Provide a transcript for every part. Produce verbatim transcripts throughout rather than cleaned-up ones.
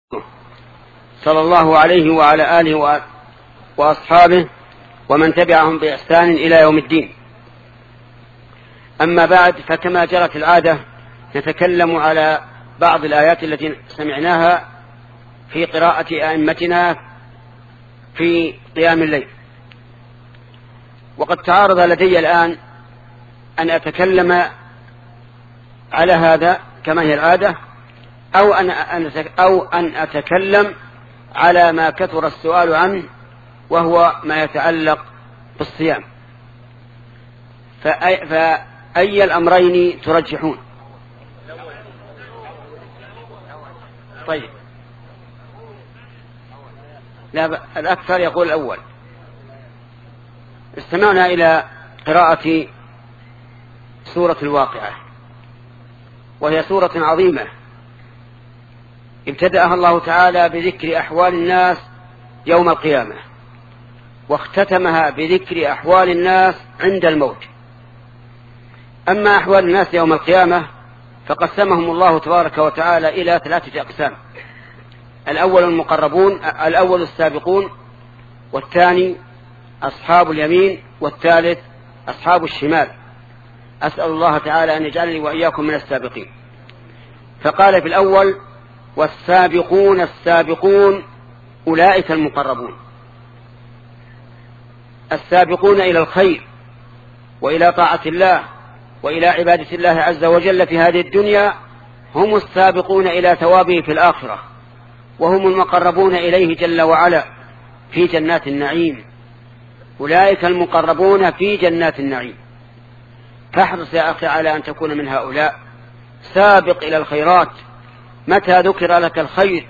صلى الله عليه وعلى آله وأصحابه ومن تبعهم بإحسان إلى يوم الدين. أما بعد، فكما جرت العادة نتكلم على بعض الآيات التي سمعناها في قراءة أئمتنا في قيام الليل. وقد تعارض لدي الآن أن أتكلم على هذا كما هي العادة، أو أن أو أن أتكلم على ما كثر السؤال عنه، وهو ما يتعلق بالصيام. فأي, فأي الأمرين ترجحون؟ طيب، لا، الأكثر يقول الأول. استمعنا إلى قراءة سورة الواقعة، وهي سورة عظيمة ابتدأها الله تعالى بذكر أحوال الناس يوم القيامة، واختتمها بذكر أحوال الناس عند الموت. أما أحوال الناس يوم القيامة فقسمهم الله تبارك وتعالى إلى ثلاثة أقسام: الأول المقربون، الأول السابقون، والثاني أصحاب اليمين، والثالث أصحاب الشمال. أسأل الله تعالى أن يجعلني وإياكم من السابقين. فقال في الأول: والسابقون السابقون أولئك المقربون. السابقون إلى الخير وإلى طاعة الله وإلى عبادة الله عز وجل في هذه الدنيا هم السابقون إلى ثوابه في الآخرة، وهم المقربون إليه جل وعلا في جنات النعيم. أولئك المقربون في جنات النعيم. فاحرص يا أخي على أن تكون من هؤلاء. سابق إلى الخيرات، متى ذكر لك الخير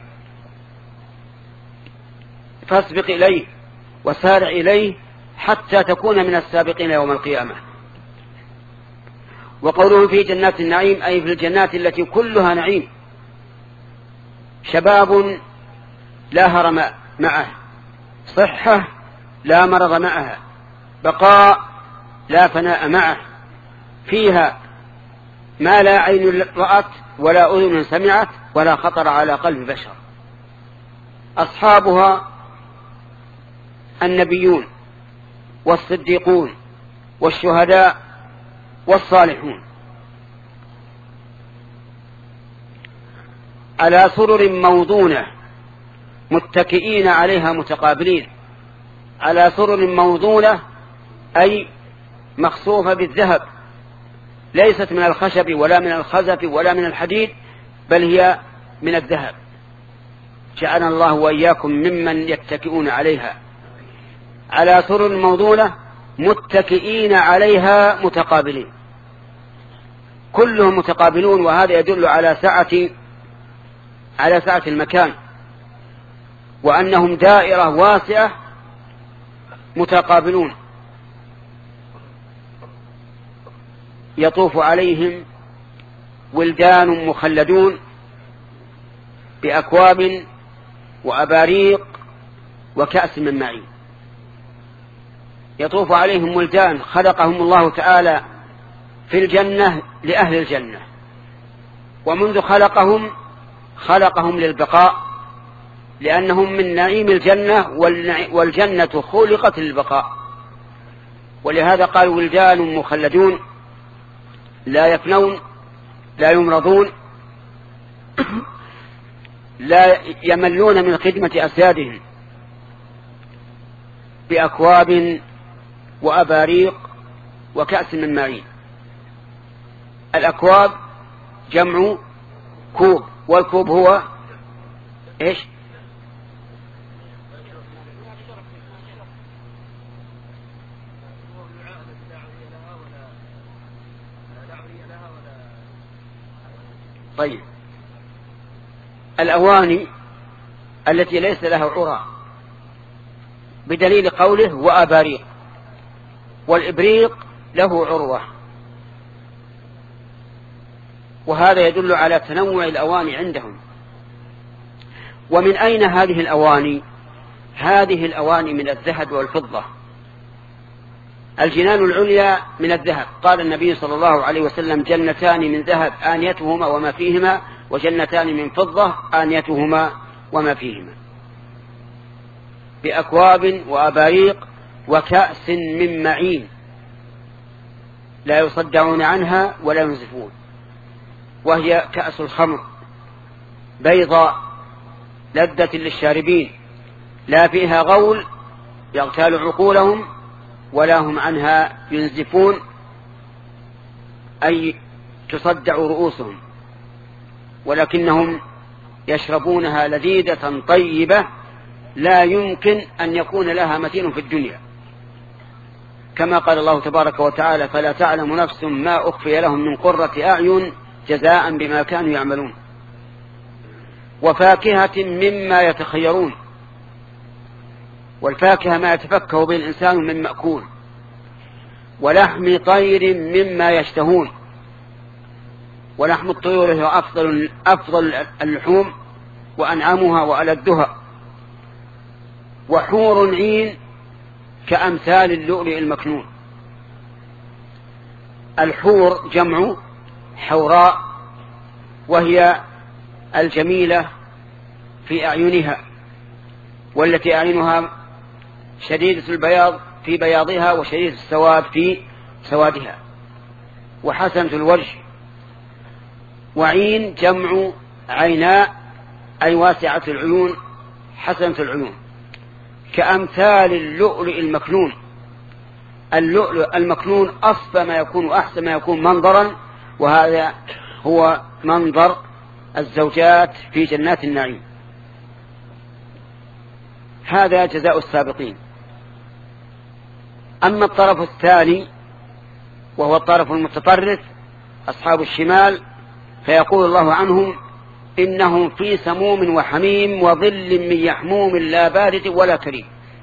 فاسبق إليه وسارع إليه حتى تكون من السابقين يوم القيامة. وقوله في جنات النعيم أي في الجنات التي كلها نعيم. شباب لا هرم معه، صحة لا مرض معها، بقاء لا فناء معه، فيها ما لا عين رأت ولا أذن سمعت ولا خطر على قلب بشر. أصحابها النبيون والصديقون والشهداء والصالحون على سرر موضونة متكئين عليها متقابلين. على سرر موضونة أي مخصوفة بالذهب، ليست من الخشب ولا من الخزف ولا من الحديد، بل هي من الذهب. جعلنا الله وإياكم ممن يتكئون عليها. على سرر موضونة متكئين عليها متقابلين، كلهم متقابلون، وهذا يدل على سعة على سعة المكان، وأنهم دائرة واسعة متقابلون. يطوف عليهم ولدان مخلدون بأكواب وأباريق وكأس من معين. يطوف عليهم ولدان خلقهم الله تعالى في الجنة لأهل الجنة، ومنذ خلقهم خلقهم للبقاء، لأنهم من نعيم الجنة، والجنة خلقت للبقاء. ولهذا قال ولدان مخلدون لا يفنون لا يمرضون لا يملون من خدمة أسيادهم، بأكواب وأباريق وكأس من معين. الأكواب جمع كوب، والكوب هو إيش؟ طيب، الأواني التي ليس لها عرى، بدليل قوله وأباريق، والإبريق له عروة، وهذا يدل على تنوع الأواني عندهم. ومن أين هذه الأواني؟ هذه الأواني من الذهب والفضة. الجنان العليا من الذهب، قال النبي صلى الله عليه وسلم: جنتان من ذهب آنيتهما وما فيهما، وجنتان من فضة آنيتهما وما فيهما، بأكواب وأباريق وكأس من معين لا يصدعون عنها ولا ينزفون، وهي كأس الخمر بيضاء لذة للشاربين لا فيها غول يغتال عقولهم ولا هم عنها ينزفون، أي تصدع رؤوسهم، ولكنهم يشربونها لذيذة طيبة لا يمكن أن يكون لها مثيل في الدنيا، كما قال الله تبارك وتعالى: فلا تعلم نفس ما أخفي لهم من قرة أعين جزاء بما كانوا يعملون. وفاكهة مما يتخيرون، والفاكهة ما يتفكه به الإنسان من مأكول، ولحم طير مما يشتهون، ولحم الطيور هو أفضل, أفضل اللحوم وأنعمها وألذها، وحور عين كأمثال اللؤلؤ المكنون. الحور جمع حوراء، وهي الجميلة في أعينها، والتي أعينها شديدة البياض في بياضها وشديدة السواد في سوادها، وحسنة الوجه. وعين جمع عيناء، أي واسعة العيون حسنة العيون، كأمثال اللؤلؤ المكنون. اللؤلؤ المكنون أصفى ما يكون وأحسن ما يكون منظرا، وهذا هو منظر الزوجات في جنات النعيم. هذا جزاء السابقين. أما الطرف الثاني وهو الطرف المتطرف أصحاب الشمال، فيقول الله عنهم: إنهم في سموم وحميم وظل من يحموم لا بارد ولا كريم.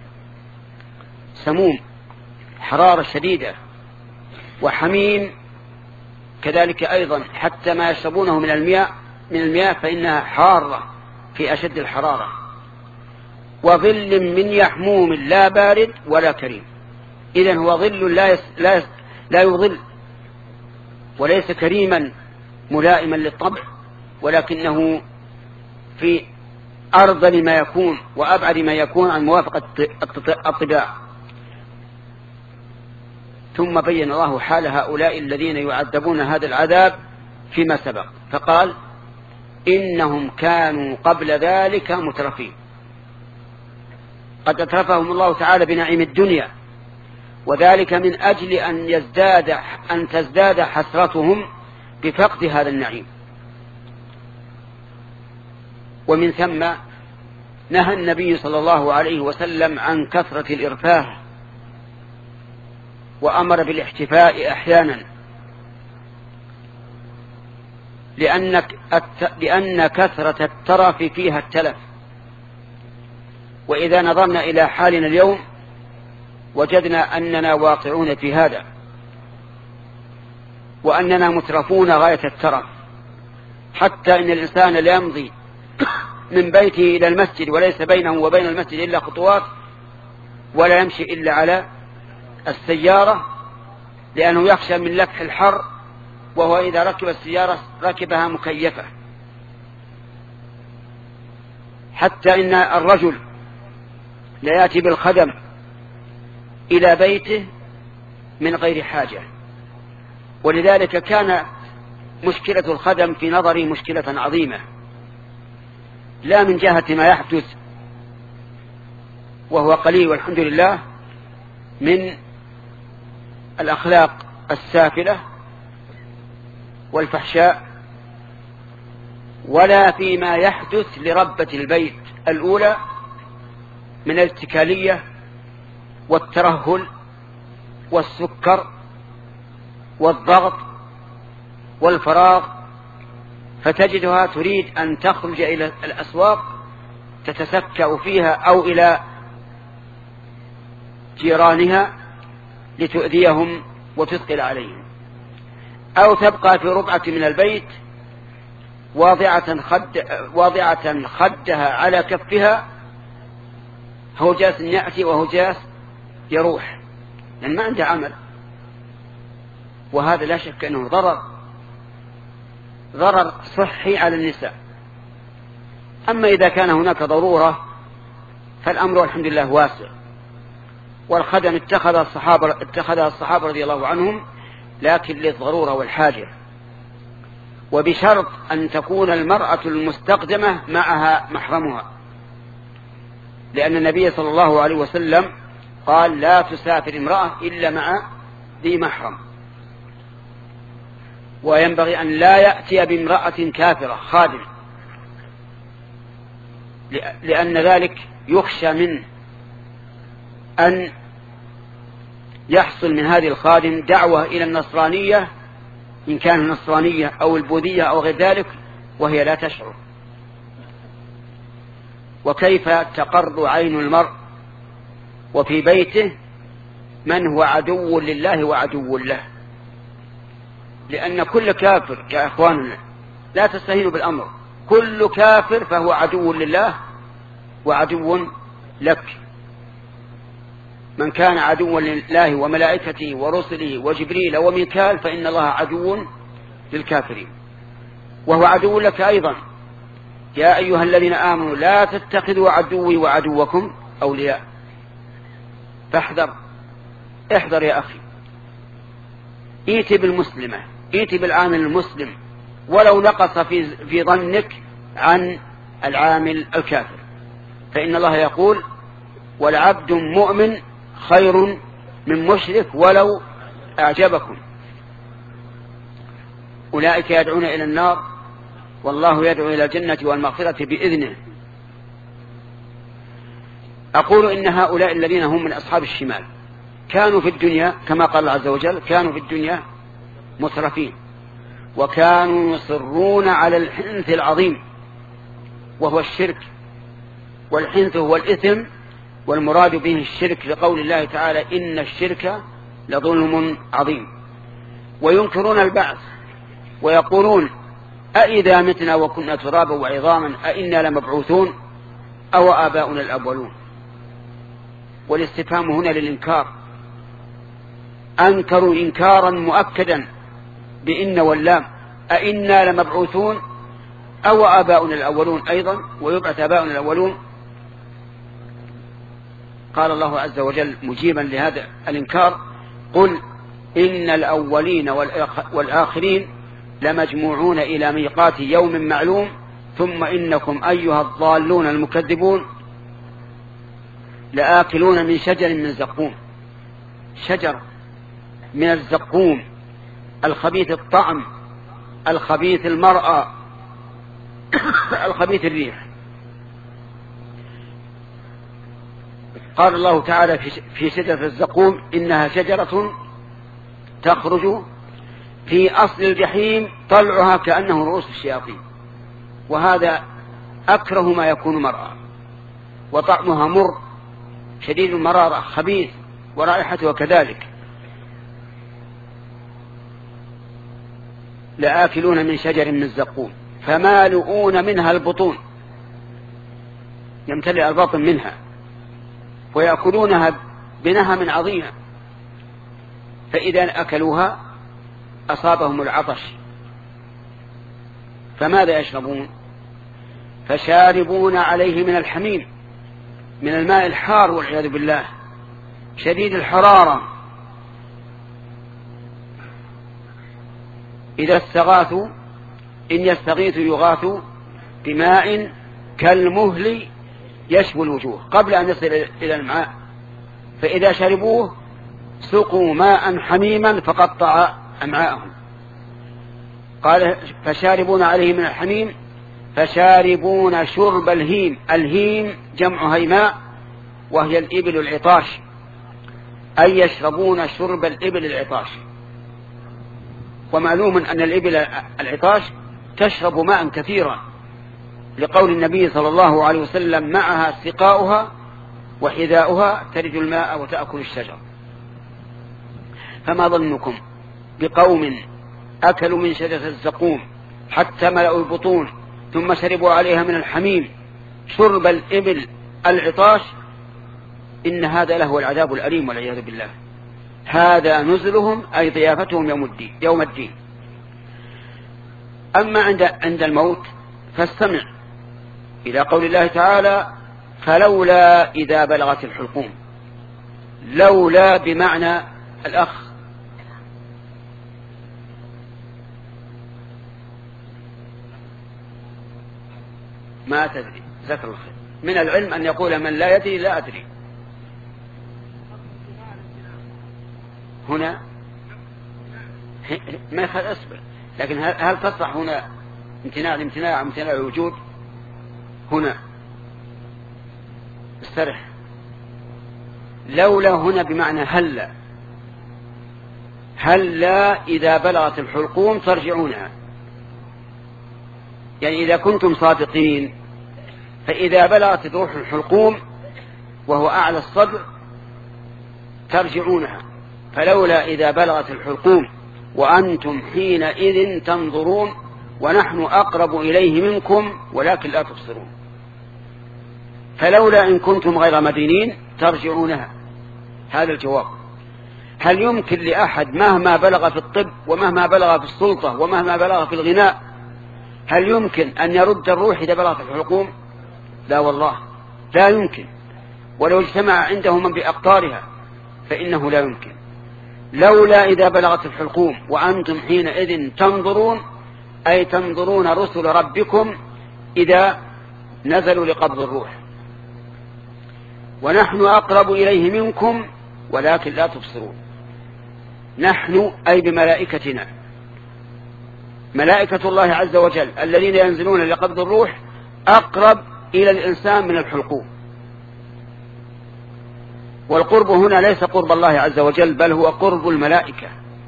سموم حرارة شديدة، وحميم كذلك أيضا، حتى ما يشربونه من المياه من المياه فإنها حارة في أشد الحرارة. وظل من يحموم لا بارد ولا كريم، إذن هو ظل لا, يس لا, يس لا يظل، وليس كريما ملائما للطبع، ولكنه في أرذل ما يكون وأبعد ما يكون عن موافقة الطباع. ثم بين الله حال هؤلاء الذين يعذبون هذا العذاب فيما سبق، فقال: إنهم كانوا قبل ذلك مترفين. قد أترفهم الله تعالى بنعيم الدنيا، وذلك من أجل أن يزداد أن تزداد حسرتهم بفقد هذا النعيم. ومن ثم نهى النبي صلى الله عليه وسلم عن كثرة الإرفاه، وأمر بالاحتفاء أحيانا، لأن لأن كثرة الترف فيها التلف. وإذا نظرنا إلى حالنا اليوم وجدنا أننا واقعون في هذا، وأننا مترفون غاية الترف، حتى إن الإنسان لا يمضي من بيته إلى المسجد وليس بينه وبين المسجد إلا خطوات، ولا يمشي إلا على السيارة، لأنه يخشى من لفح الحر، وهو إذا ركب السيارة ركبها مكيفة. حتى إن الرجل لا يأتي بالخدم إلى بيته من غير حاجة، ولذلك كان مشكلة الخدم في نظري مشكلة عظيمة، لا من جهة ما يحدث وهو قليل والحمد لله من الأخلاق السافلة والفحشاء، ولا فيما يحدث لربة البيت الأولى من الاتكالية والترهل والسكر والضغط والفراغ، فتجدها تريد أن تخرج إلى الأسواق تتسكأ فيها أو إلى جيرانها لتؤذيهم وتثقل عليهم، أو تبقى في ربعة من البيت واضعة, خد واضعة خدها على كفها، هو جالس يأتي وهو جالس يروح، لأن ما عنده عمل. وهذا لا شك أنه ضرر ضرر صحي على النساء، أما إذا كان هناك ضرورة فالأمر الحمد لله واسع. والخدم اتخذ الصحابة, اتخذها الصحابة رضي الله عنهم لكن للضرورة والحاجة، وبشرط أن تكون المرأة المستخدمة معها محرمها، لأن النبي صلى الله عليه وسلم قال لا تسافر امرأة إلا مع ذي محرم. وينبغي أن لا يأتي بامرأة كافرة خادم، لأن ذلك يخشى منه أن يحصل من هذه الخادم دعوة إلى النصرانية إن كان النصرانية أو البوذية أو غير ذلك وهي لا تشعر. وكيف تقر عين المرء وفي بيته من هو عدو لله وعدو له؟ لأن كل كافر يا إخواننا لا تستهينوا بالأمر، كل كافر فهو عدو لله وعدو لك. من كان عدوا لله وملائكته ورسله وجبريل وميكال فإن الله عدو للكافرين وهو عدو لك أيضا. يا أيها الذين آمنوا لا تتخذوا عدوي وعدوكم أولياء. فاحذر، احذر يا أخي، ايتي بالمسلمة، ايتي بالعامل المسلم ولو نقص في, في ظنك عن العامل الكافر، فإن الله يقول والعبد مؤمن خير من مشرك ولو أعجبكم. أولئك يدعون إلى النار والله يدعو إلى الجنة والمغفرة بإذنه. أقول إن هؤلاء الذين هم من أصحاب الشمال كانوا في الدنيا كما قال الله عز وجل كانوا في الدنيا مسرفين، وكانوا يصرون على الحنث العظيم وهو الشرك، والحنث هو الإثم والمراد به الشرك لقول الله تعالى إن الشرك لظلم عظيم. وينكرون البعث ويقولون أإذا متنا وكنا ترابا وعظاما أإنا لمبعوثون أو آباؤنا الأولون. والاستفهام هنا للإنكار، أنكروا إنكارا مؤكدا بإن واللام، أإنا لمبعوثون أو آباؤنا الأولون أيضا ويبعث آباؤنا الأولون. قال الله عز وجل مجيبا لهذا الإنكار قل إن الأولين والآخرين لمجموعون إلى ميقات يوم معلوم ثم إنكم أيها الضالون المكذبون لآكلون من شجر من زقوم. شجر من الزقوم الخبيث الطعم الخبيث المرأة الخبيث الريح. قال الله تعالى في شجرة الزقوم إنها شجرة تخرج في أصل الجحيم طلعها كأنه رؤوس الشياطين، وهذا أكره ما يكون مرأة، وطعمها مر شديد المرارة خبيث ورائحتها كذلك. لآكلون من شجر من الزقوم فمالؤون منها البطون، يمتلئ البطن منها، ويأكلونها بنهم عظيمة، فإذا أكلوها أصابهم العطش فماذا يشربون؟ فشاربون عليه من الحميم، من الماء الحار والعياذ بالله شديد الحرارة. إذا استغاثوا إن يستغيثوا يغاثوا بماء كالمهل يشوي الوجوه قبل أن يصل إلى الماء، فإذا شربوه سقوا ماء حميما فقطع أمعاءهم. قال فشاربون عليه من الحميم فشاربون شرب الهيم. الهيم جمع هيماء وهي الإبل العطاش، أي يشربون شرب الإبل العطاش. ومعلوم أن الإبل العطاش تشرب ماء كثيرا لقول النبي صلى الله عليه وسلم معها سقاؤها وحذاؤها ترد الماء وتأكل الشجر. فما ظنكم بقوم أكلوا من شجرة الزقوم حتى ملأوا البطون ثم شربوا عليها من الحميم شرب الإبل العطاش؟ إن هذا له العذاب الأليم والعياذ بالله. هذا نزلهم أي ضيافتهم يوم الدين, يوم الدين. أما عند عند الموت فاستمع إلى قول الله تعالى فلولا إذا بلغت الحلقوم. لولا بمعنى الأخ ما تدري. جزاك الله خير. من العلم أن يقول من لا يدري لا أدري. هنا ما يخل أصبر، لكن هل تصلح هنا امتناع الامتناع امتناع الوجود؟ هنا استرح. لولا هنا بمعنى هلا. هلا إذا بلغت الحلقوم ترجعونها، يعني إذا كنتم صادقين فإذا بلغت الروح الحلقوم وهو أعلى الصدر ترجعونها. فلولا إذا بلغت الحلقوم وأنتم حينئذ تنظرون ونحن أقرب إليه منكم ولكن لا تبصرون. فلولا إن كنتم غير مدينين ترجعونها. هذا الجواب. هل يمكن لأحد مهما بلغ في الطب ومهما بلغ في السلطة ومهما بلغ في الغناء هل يمكن أن يرد الروح إذا بلغت الحلقوم؟ لا والله لا يمكن، ولو اجتمع عنده من بأقطارها فإنه لا يمكن. لولا إذا بلغت الحلقوم وأنتم حينئذ تنظرون، أي تنظرون رسل ربكم إذا نزلوا لقبض الروح. ونحن أقرب إليه منكم ولكن لا تبصرون. نحن أي بملائكتنا، ملائكة الله عز وجل الذين ينزلون لقبض الروح أقرب إلى الإنسان من الحلقوم. والقرب هنا ليس قرب الله عز وجل بل هو قرب الملائكة،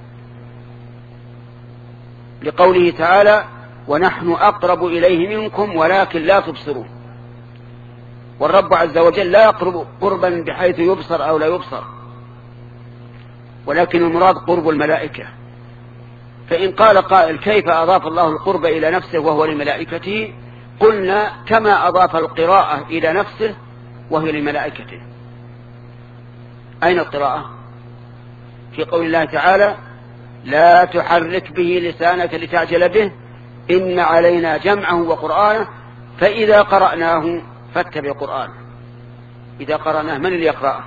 لقوله تعالى ونحن أقرب إليه منكم ولكن لا تبصرون. والرب عز وجل لا يقرب قربا بحيث يبصر أو لا يبصر، ولكن المراد قرب الملائكة. فإن قال قائل كيف أضاف الله القرب إلى نفسه وهو لملائكته؟ قلنا كما أضاف القراءة إلى نفسه وهي لملائكته. أين القراءة؟ في قول الله تعالى لا تحرك به لسانك لتعجل به إن علينا جمعه وقرآنه فإذا قرأناه فاتبع قرآنه. إذا قرأناه من اللي يقرأه؟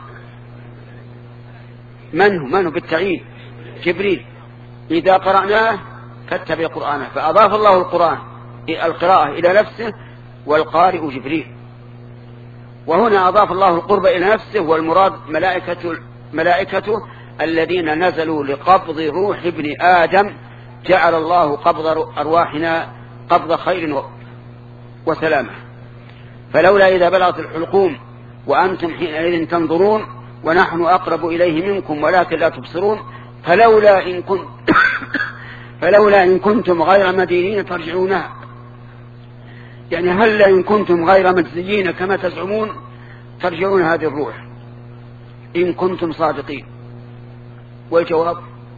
من هو؟ من هو بالتعيين؟ جبريل. إذا قرأناه فاتبع قرآنه، فأضاف الله القرآن القراءة إلى نفسه والقارئ جبريل. وهنا أضاف الله القرب إلى نفسه والمراد ملائكة ملائكته الذين نزلوا لقبض روح ابن آدم. جعل الله قبض أرواحنا قبض خير وسلامة. فلولا إذا بلغت الحلقوم وأنتم حينئذ تنظرون ونحن أقرب إليه منكم ولكن لا تبصرون. فلولا إن كنت فلولا إن كنتم غير مدينين ترجعونها، يعني هل إن كنتم غير مجزيين كما تزعمون ترجعون هذه الروح إن كنتم صادقين. والجواب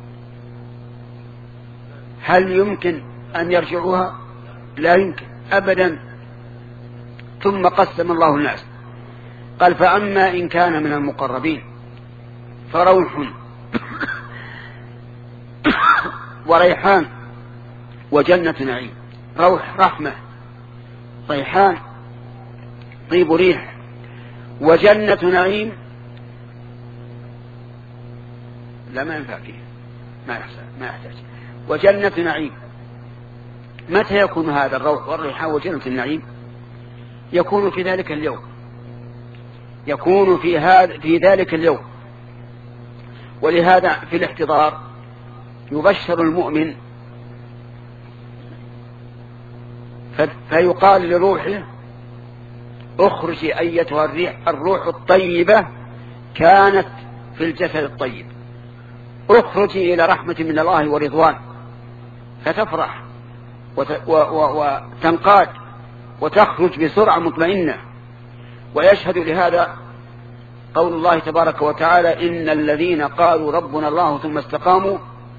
هل يمكن أن يرجعوها؟ لا يمكن أبدا. ثم قسم الله الناس قال فأما إن كان من المقربين فروح وريحان وجنة نعيم. روح رحمة، ريحان طيب ريح، وجنة نعيم لا ما ينفع فيه ما يحتاج ما يحتاج وجنة نعيم. متى يكون هذا الروح والريحان وجنة النعيم؟ يكون في ذلك اليوم، يكون في هذا في ذلك اليوم. ولهذا في الاحتضار يبشر المؤمن فيقال لروحه اخرجي أيتها الريح الروح الطيبة كانت في الجسد الطيب، اخرجي إلى رحمة من الله ورضوان، فتفرح وتنقاد وتخرج بسرعة مطمئنة. ويشهد لهذا قول الله تبارك وتعالى إن الذين قالوا ربنا الله ثم استقاموا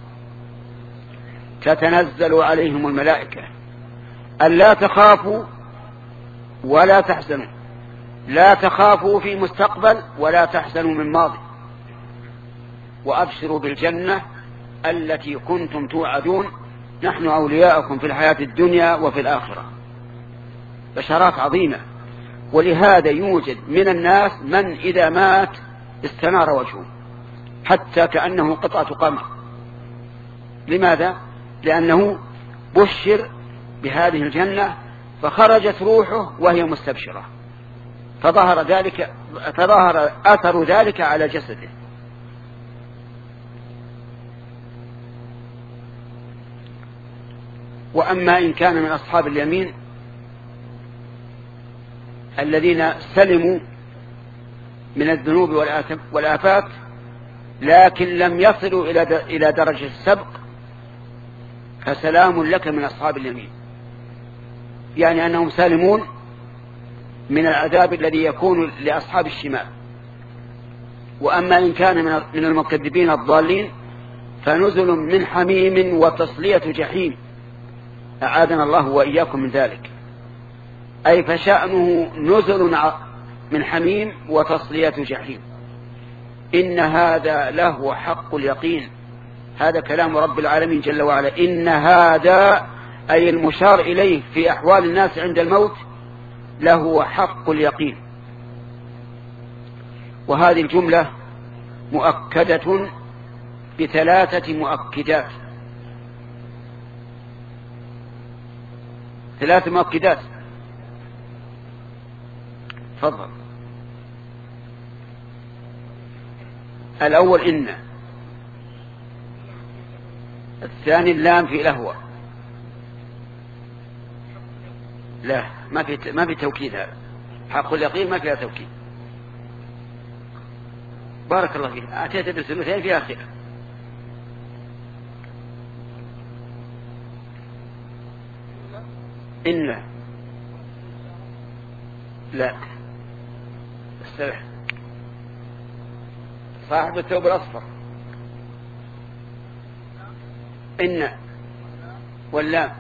تتنزل عليهم الملائكة ألا تخافوا ولا تحزنوا. لا تخافوا في مستقبل ولا تحزنوا من ماضي، وأبشروا بالجنة التي كنتم توعدون نحن أولياءكم في الحياة الدنيا وفي الآخرة. بشرات عظيمة. ولهذا يوجد من الناس من إذا مات استنار وجهه حتى كأنه قطعة قمر. لماذا؟ لأنه بشر بهذه الجنة فخرجت روحه وهي مستبشرة، فظهر ذلك فظهر أثر ذلك على جسده. وأما إن كان من أصحاب اليمين الذين سلموا من الذنوب والآفات لكن لم يصلوا إلى درجة السبق فسلام لك من أصحاب اليمين، يعني أنهم سالمون من العذاب الذي يكون لأصحاب الشمال. وأما إن كان من المكذبين الضالين فنزل من حميم وتصلية جحيم، أعاذنا الله وإياكم من ذلك. أي فشأنه نزل من حميم وتصلية جحيم. إن هذا له حق اليقين، هذا كلام رب العالمين جل وعلا. إن هذا أي المشار إليه في أحوال الناس عند الموت له حق اليقين. وهذه الجملة مؤكدة بثلاثة مؤكدات، ثلاث مؤكدات. تفضل. الأول إن، الثاني اللام في لهوة، لا ما في ما في توكيد، هذا حق اليقين ما فيها توكيد. بارك الله فيك. أتيت بالثلثين في آخرها. إن لا استرح صاحب الثوب الأصفر. إن واللام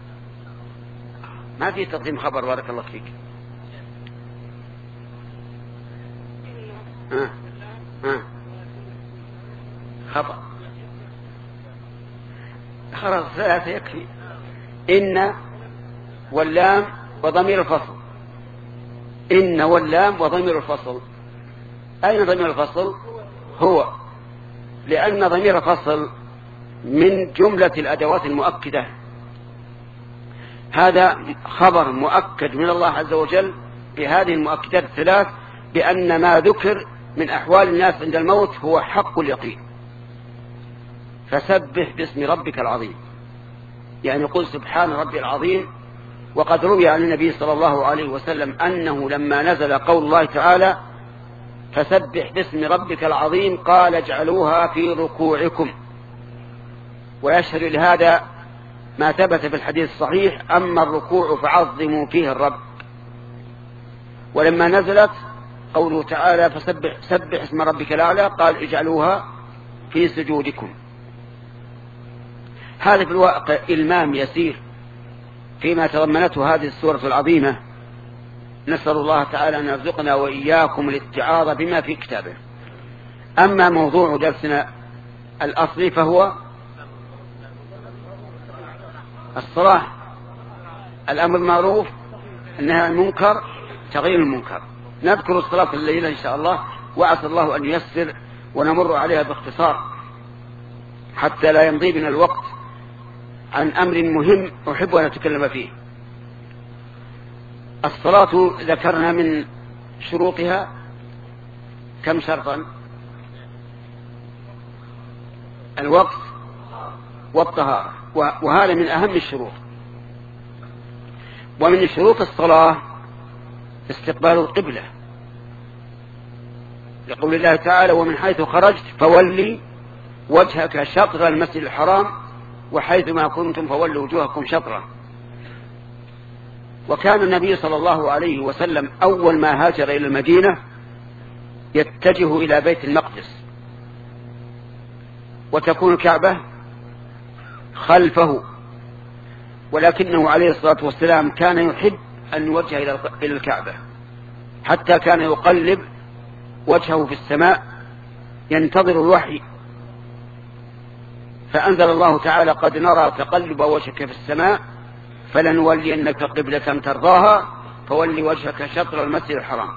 ما في تقديم خبر. بارك الله فيك. آه. آه. خطأ. خلاص ثلاثة يكفي. إن واللام وضمير الفصل. إن واللام وضمير الفصل. أين ضمير الفصل؟ هو، لأن ضمير الفصل من جملة الأدوات المؤكدة. هذا خبر مؤكد من الله عز وجل بهذه المؤكدات الثلاث بأن ما ذكر من أحوال الناس عند الموت هو حق اليقين. فسبح باسم ربك العظيم، يعني قل سبحان ربي العظيم. وقد روي عن النبي صلى الله عليه وسلم أنه لما نزل قول الله تعالى فسبح باسم ربك العظيم قال اجعلوها في ركوعكم. ويشهد لهذا ما ثبت في الحديث الصحيح أما الركوع فعظموا فيه الرب. ولما نزلت قوله تعالى فسبح سبح اسم ربك الأعلى قال اجعلوها في سجودكم. هذا في الواقع إلمام يسير فيما تضمنته هذه السورة العظيمة. نسأل الله تعالى أن يرزقنا وإياكم الاتعاظ بما في كتابه. أما موضوع درسنا الأصلي فهو الصلاة، الأمر المعروف، النهي عن المنكر، تغيير المنكر. نذكر الصلاة الليلة إن شاء الله، وعسى الله أن ييسر ونمر عليها باختصار حتى لا يمضي بنا الوقت عن أمر مهم أحب أن أتكلم فيه. الصلاة ذكرنا من شروطها كم شرطا؟ الوقت والطهارة، وهذا من أهم الشروط. ومن شروط الصلاة استقبال القبلة، لقول الله تعالى ومن حيث خرجت فولي وجهك شطر المسجد الحرام وحيث ما كنتم فولوا وجوهكم شطرا. وكان النبي صلى الله عليه وسلم أول ما هاجر إلى المدينة يتجه إلى بيت المقدس، وتكون الكعبة خلفه، ولكنه عليه الصلاة والسلام كان يحب أن يوجه إلى الكعبة، حتى كان يقلب وجهه في السماء ينتظر الوحي، فأنزل الله تعالى قد نرى تقلب وجهك في السماء فلنولينك قبلة ترضاها فول وجهك شطر المسجد الحرام.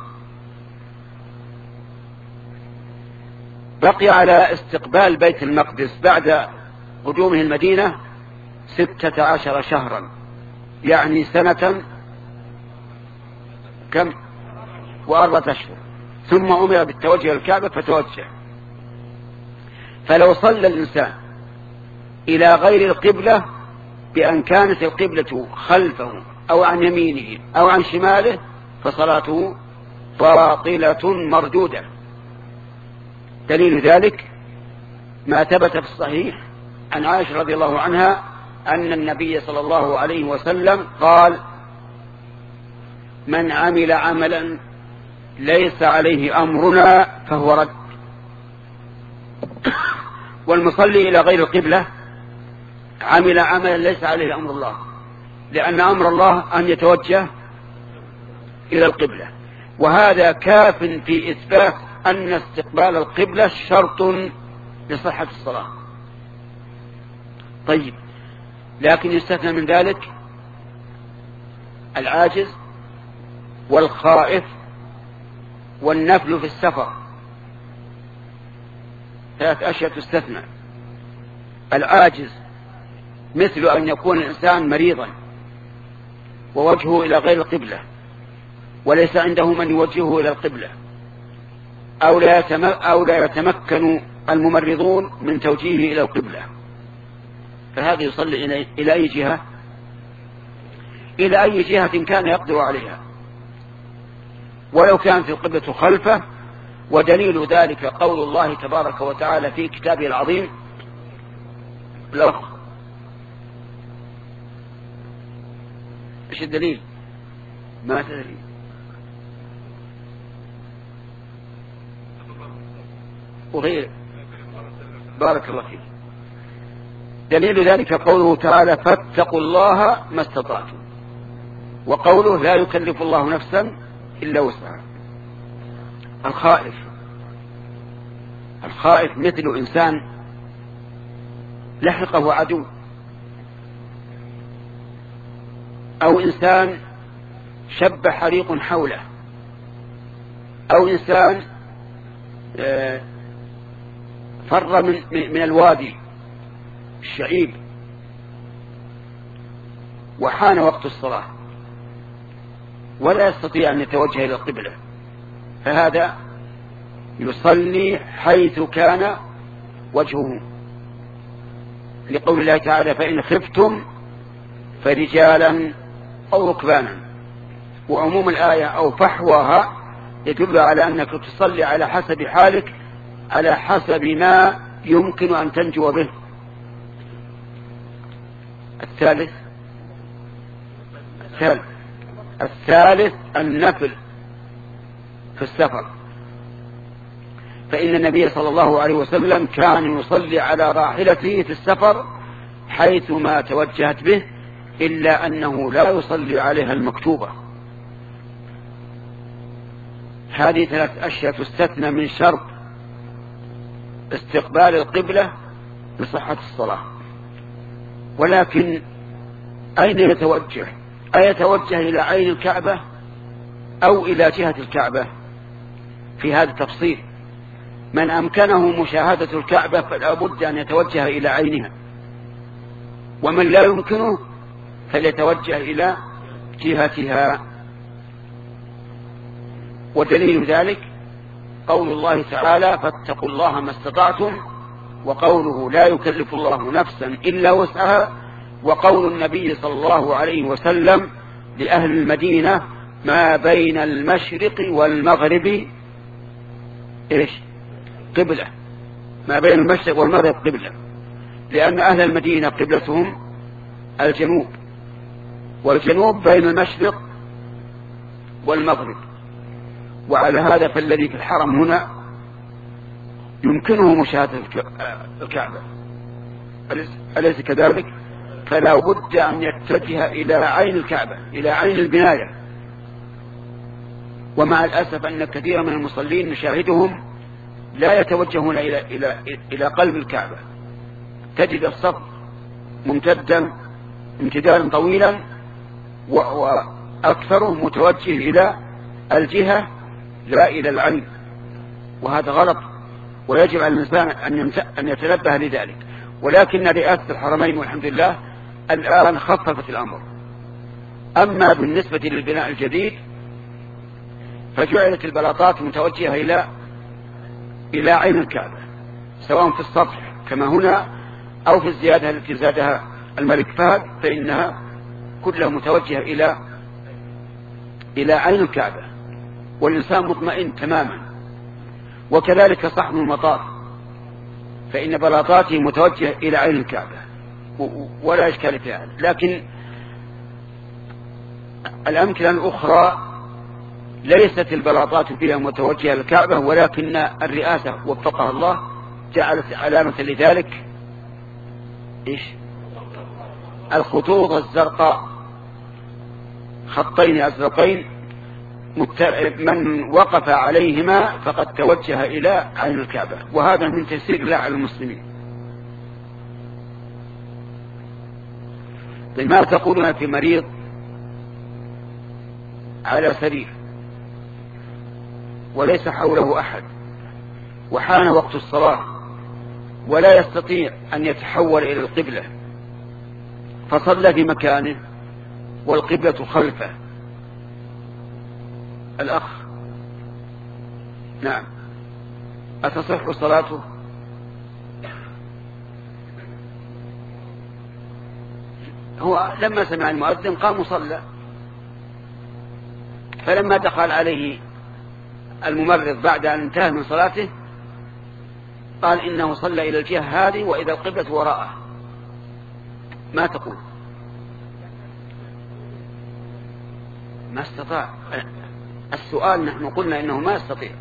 بقي على استقبال بيت المقدس بعد قدومه المدينة ستة عشر شهرا، يعني سنة كم وأربعة أشهر، ثم أمر بالتوجه الكعبة فتوجه. فلو صلى الإنسان إلى غير القبلة بأن كانت القبلة خلفه أو عن يمينه أو عن شماله فصلاته باطلة مردودة. دليل ذلك ما ثبت في الصحيح عن عائشة رضي الله عنها أن النبي صلى الله عليه وسلم قال: من عمل عملا ليس عليه أمرنا فهو رد. والمصلي إلى غير القبلة عمل عملا ليس عليه أمر الله، لأن أمر الله أن يتوجه إلى القبلة، وهذا كاف في إثبات أن استقبال القبلة شرط لصحة الصلاة. طيب، لكن يستثنى من ذلك العاجز والخائف والنفل في السفر، ثلاث أشياء تستثنى. العاجز مثل أن يكون الإنسان مريضا ووجهه إلى غير القبلة وليس عنده من يوجهه إلى القبلة، أو لا أو لا يتمكن الممرضون من توجيهه إلى القبلة، فهذا يصلي إلى أي جهة؟ إلى أي جهة كان يقدر عليها، ولو كانت القبلة خلفه. ودليل ذلك قول الله تبارك وتعالى في كتابه العظيم: لو إيش الدليل؟ ما تدري. وغير بارك الله فيك. دليل ذلك قوله تعالى: فاتقوا الله ما استطعتم، وقوله: لا يكلف الله نفسا إلا وسعها. الخائف الخائف مثل إنسان لحقه عدو، أو إنسان شب حريق حوله، أو إنسان فر من, من الوادي الشعيب وحان وقت الصلاة ولا يستطيع أن يتوجه إلى القبلة، فهذا يصلي حيث كان وجهه، لقول الله تعالى: فإن خفتم فرجالا أو ركبانا. وعموم الآية أو فحوها يدل على أنك تصلي على حسب حالك، على حسب ما يمكن أن تنجو به. الثالث الثالث الثالث النفل في السفر، فإن النبي صلى الله عليه وسلم كان يصلي على راحلته في السفر حيث ما توجهت به، إلا أنه لا يصلي عليها المكتوبة. هذه ثلاث أشياء تستثنى من شرط استقبال القبلة لصحة الصلاة. ولكن أين يتوجه؟ أيتوجه إلى عين الكعبة أو إلى جهة الكعبة؟ في هذا التفصيل. من أمكنه مشاهدة الكعبة فلا بد أن يتوجه إلى عينها، ومن لا يمكنه فليتوجه إلى جهتها. ودليل ذلك قول الله تعالى: فاتقوا الله ما استطعتم، وقوله: لا يكلف الله نفسا إلا وسعها، وقول النبي صلى الله عليه وسلم لأهل المدينة: ما بين المشرق والمغرب إيش؟ قبلة. ما بين المشرق والمغرب قبلة، لأن أهل المدينة قبلتهم الجنوب، والجنوب بين المشرق والمغرب. وعلى هذا فالذي في الحرم هنا يمكنه مشاهدة الكعبة، أليس كذلك؟ فلا بد أن يتجه إلى عين الكعبة، إلى عين البناية. ومع الأسف أن كثير من المصلين نشاهدهم لا يتوجهون إلى, إلى, إلى قلب الكعبة. تجد الصف ممتدا امتدادا طويلا أكثره متوجه إلى الجهة لا إلى العين، وهذا غلط، ويجب على الإنسان أن يتنبه لذلك. ولكن رئاسة الحرمين والحمد لله الآن خففت الأمر. أما بالنسبة للبناء الجديد فجعلت البلاطات متوجهة إلى إلى عين الكعبة، سواء في السطح كما هنا أو في الزيادة التي زادها الملك فهد، فإنها كلها متوجهة إلى إلى عين الكعبة، والإنسان مطمئن تماما. وكذلك صحن المطار فإن بلاطاته متوجهة إلى عين الكعبة ولا إشكال في هذا. لكن الأمكنة الأخرى ليست البلاطات فيها متوجهة للكعبة، ولكن الرئاسة وفقها الله جعلت علامة لذلك إيش؟ الخطوط الزرقاء، خطين أزرقين من وقف عليهما فقد توجه إلى عين الكعبة، وهذا من تيسير الله على المسلمين. ما تقولون في مريض على سرير وليس حوله أحد وحان وقت الصلاة ولا يستطيع أن يتحول إلى القبلة، فصلى في مكانه والقبلة خلفه؟ الأخ نعم، أتصح صلاته؟ هو لما سمع المؤذن قام وصلى، فلما دخل عليه الممرض بعد أن انتهى من صلاته قال إنه صلى إلى الجهة هذه وإذا القبلة وراءه. ما تقول؟ ما استطاع. السؤال نحن قلنا إنه ما يستطيع.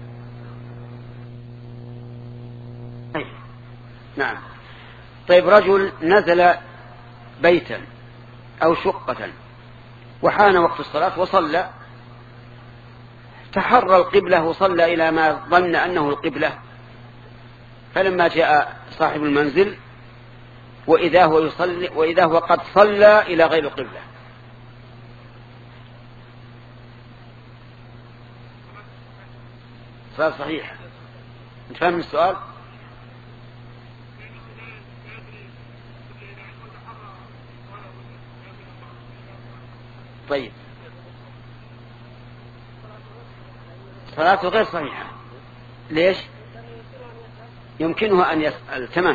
نعم. طيب رجل نزل بيتا أو شقة وحان وقت الصلاة وصلى، تحرى القبلة وصلى إلى ما ظن أنه القبلة، فلما جاء صاحب المنزل وإذا هو يصلي وإذا هو قد صلى إلى غير القبلة، سؤال صحيح. انت فاهم السؤال؟ طيب صلاته غير صحيحة. ليش؟ يمكنه أن يسأل. تمام.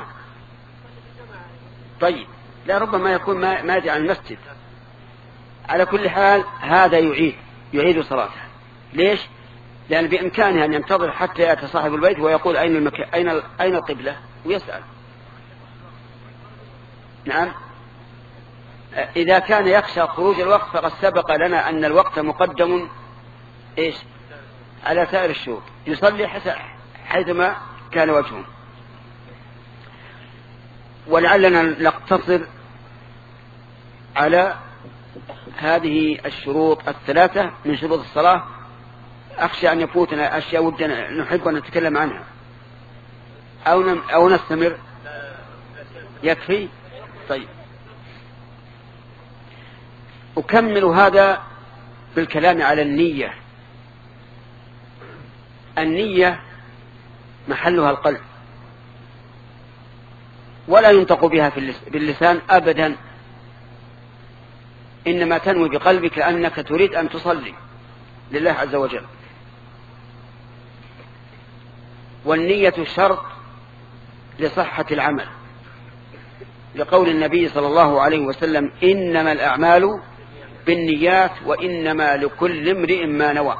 طيب لا، ربما يكون ما يدعي عن المسجد. على كل حال هذا يعيد يعيد صلاته. ليش؟ لأن بإمكانه أن ينتظر حتى يأتي صاحب البيت ويقول أين المكان، أين أين القبلة، ويسأل. نعم. إذا كان يخشى خروج الوقت فقد سبق لنا أن الوقت مقدم إيش على سائر الشهور، يصلي حيثما كان وجهه. ولعلنا نقتصر على هذه الشروط الثلاثة من شروط الصلاة، أخشى أن يفوتنا أشياء ودنا نحب أن نتكلم عنها، أو أو نستمر. يكفي. طيب أكمل هذا بالكلام على النية. النية محلها القلب، ولا ينطق بها باللسان أبدا، إنما تنوي بقلبك أنك تريد أن تصلي لله عز وجل. والنية شرط لصحة العمل، لقول النبي صلى الله عليه وسلم إنما الأعمال بالنيات وإنما لكل امرئ ما نوى.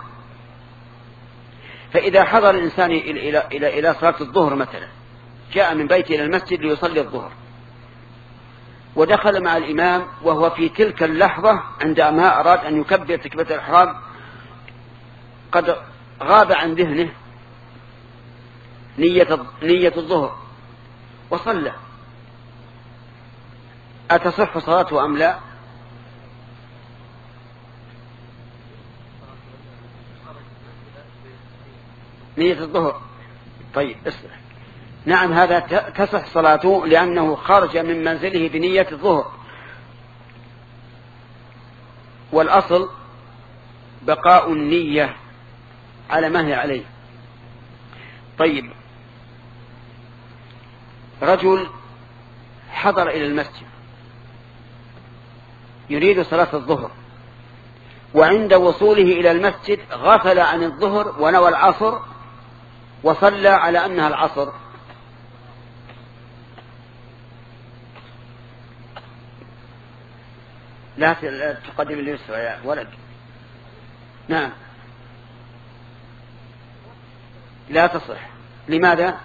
فإذا حضر الإنسان إلى إلى إلى صلاة الظهر مثلا، جاء من بيته إلى المسجد ليصلي الظهر ودخل مع الإمام، وهو في تلك اللحظة عندما أراد أن يكبر تكبيرة الإحرام قد غاب عن ذهنه نية نية الظهر وصلى، أتصح صلاته أم لا؟ نية الظهر. طيب اسمع. نعم هذا تصح صلاته لأنه خرج من منزله بنية الظهر. والأصل بقاء النية على ما هي عليه. طيب، رجل حضر إلى المسجد يريد صلاة الظهر، وعند وصوله إلى المسجد غفل عن الظهر ونوى العصر وصلى على أنها العصر، لا تقدم اليسرى يا ولد. نعم، لا تصح. لماذا؟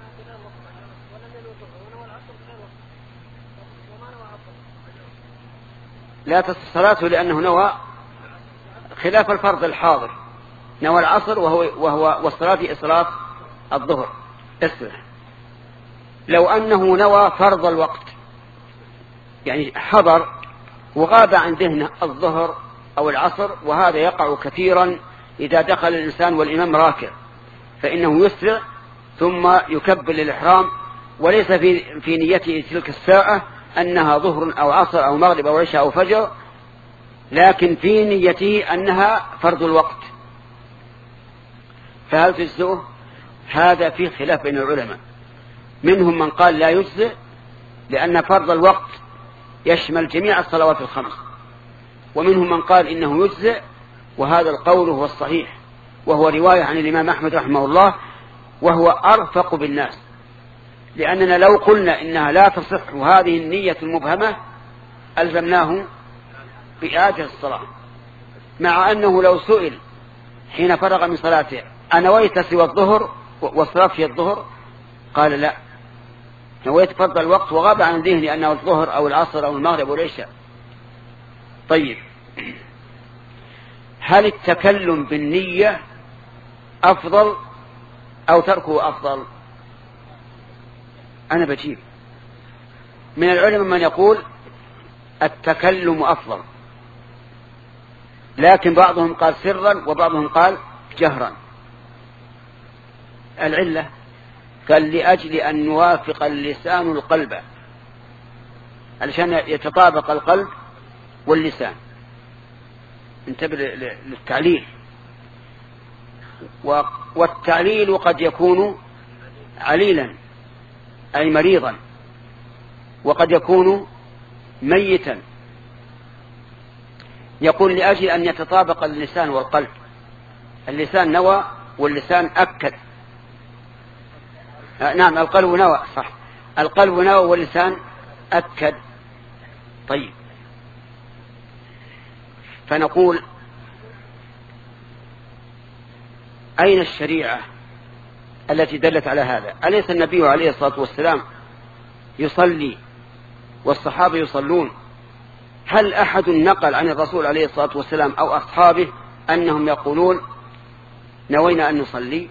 لا تصح صلاته لأنه نوى خلاف الفرض الحاضر، نوى العصر وهو, وهو والصلاة في إصلاة الظهر. اسمع، لو أنه نوى فرض الوقت، يعني حضر وغاب عن ذهنه الظهر أو العصر، وهذا يقع كثيرا إذا دخل الإنسان والإمام راكع، فإنه يسرع ثم يكبر للإحرام وليس في, في نيته تلك الساعة أنها ظهر أو عصر أو مغرب أو عشاء أو فجر، لكن في نيته أنها فرض الوقت، فهل تجزئه؟ هذا فيه خلاف بين العلماء، منهم من قال لا يجزئ لأن فرض الوقت يشمل جميع الصلوات الخمس، ومنهم من قال إنه يجزئ، وهذا القول هو الصحيح، وهو رواية عن الإمام أحمد رحمه الله، وهو أرفق بالناس، لأننا لو قلنا إنها لا تصح هذه النية المبهمة ألزمناه بإعادة الصلاة، مع أنه لو سئل حين فرغ من صلاته أنويت سوى الظهر والصلاة في الظهر؟ قال لا، نويت فرض الوقت وغاب عن ذهني أنه الظهر أو العصر أو المغرب أو العشاء. طيب، هل التكلم بالنية أفضل أو تركه أفضل؟ أنا بجيب. من العلماء من يقول التكلم أفضل، لكن بعضهم قال سرا وبعضهم قال جهرا. العلة قال لأجل أن يوافق اللسان القلب، علشان يتطابق القلب واللسان. انتبه للتعليل، والتعليل قد يكون عليلا أي مريضا، وقد يكون ميتا. يقول لأجل أن يتطابق اللسان والقلب، اللسان نوى واللسان أكد. آه نعم، القلب نوى، صح، القلب نوى واللسان أكد. طيب، فنقول أين الشريعة التي دلت على هذا؟ أليس النبي عليه الصلاة والسلام يصلي والصحابة يصلون؟ هل أحد نقل عن الرسول عليه الصلاة والسلام أو أصحابه أنهم يقولون نوينا أن نصلي؟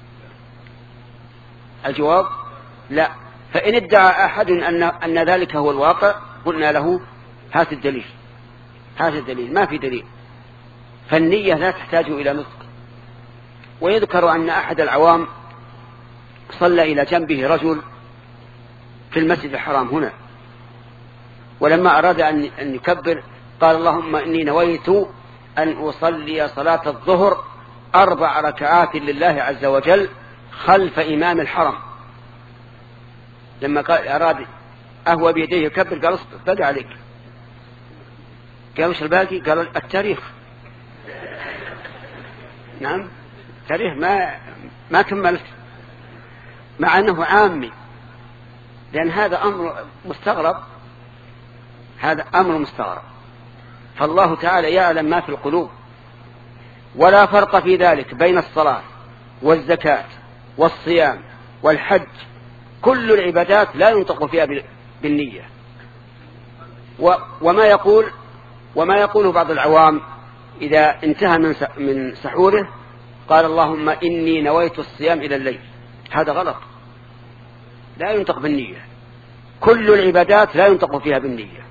الجواب لا. فإن ادعى أحد أن, أن ذلك هو الواقع قلنا له هات الدليل، هات الدليل. ما في دليل، فالنية لا تحتاج إلى نطق. ويذكر أن أحد العوام صلى إلى جنبه رجل في المسجد الحرام هنا، ولما أراد أن يكبر قال اللهم إني نويت أن أصلي صلاة الظهر أربع ركعات لله عز وجل خلف إمام الحرم. لما قال أراد أهوى بيديه يكبر قال اصبر بقى عليك. قال وش الباقي؟ قال التاريخ. نعم، تاريخ ما ما كملت، مع أنه عامي، لأن هذا أمر مستغرب، هذا أمر مستغرب. فالله تعالى يعلم ما في القلوب، ولا فرق في ذلك بين الصلاة والزكاة والصيام والحج، كل العبادات لا ينطق فيها بالنية. وما يقول وما يقوله بعض العوام إذا انتهى من سحوره قال اللهم إني نويت الصيام إلى الليل، هذا غلط، لا ينطق بالنية. كل العبادات لا ينطق فيها بالنية،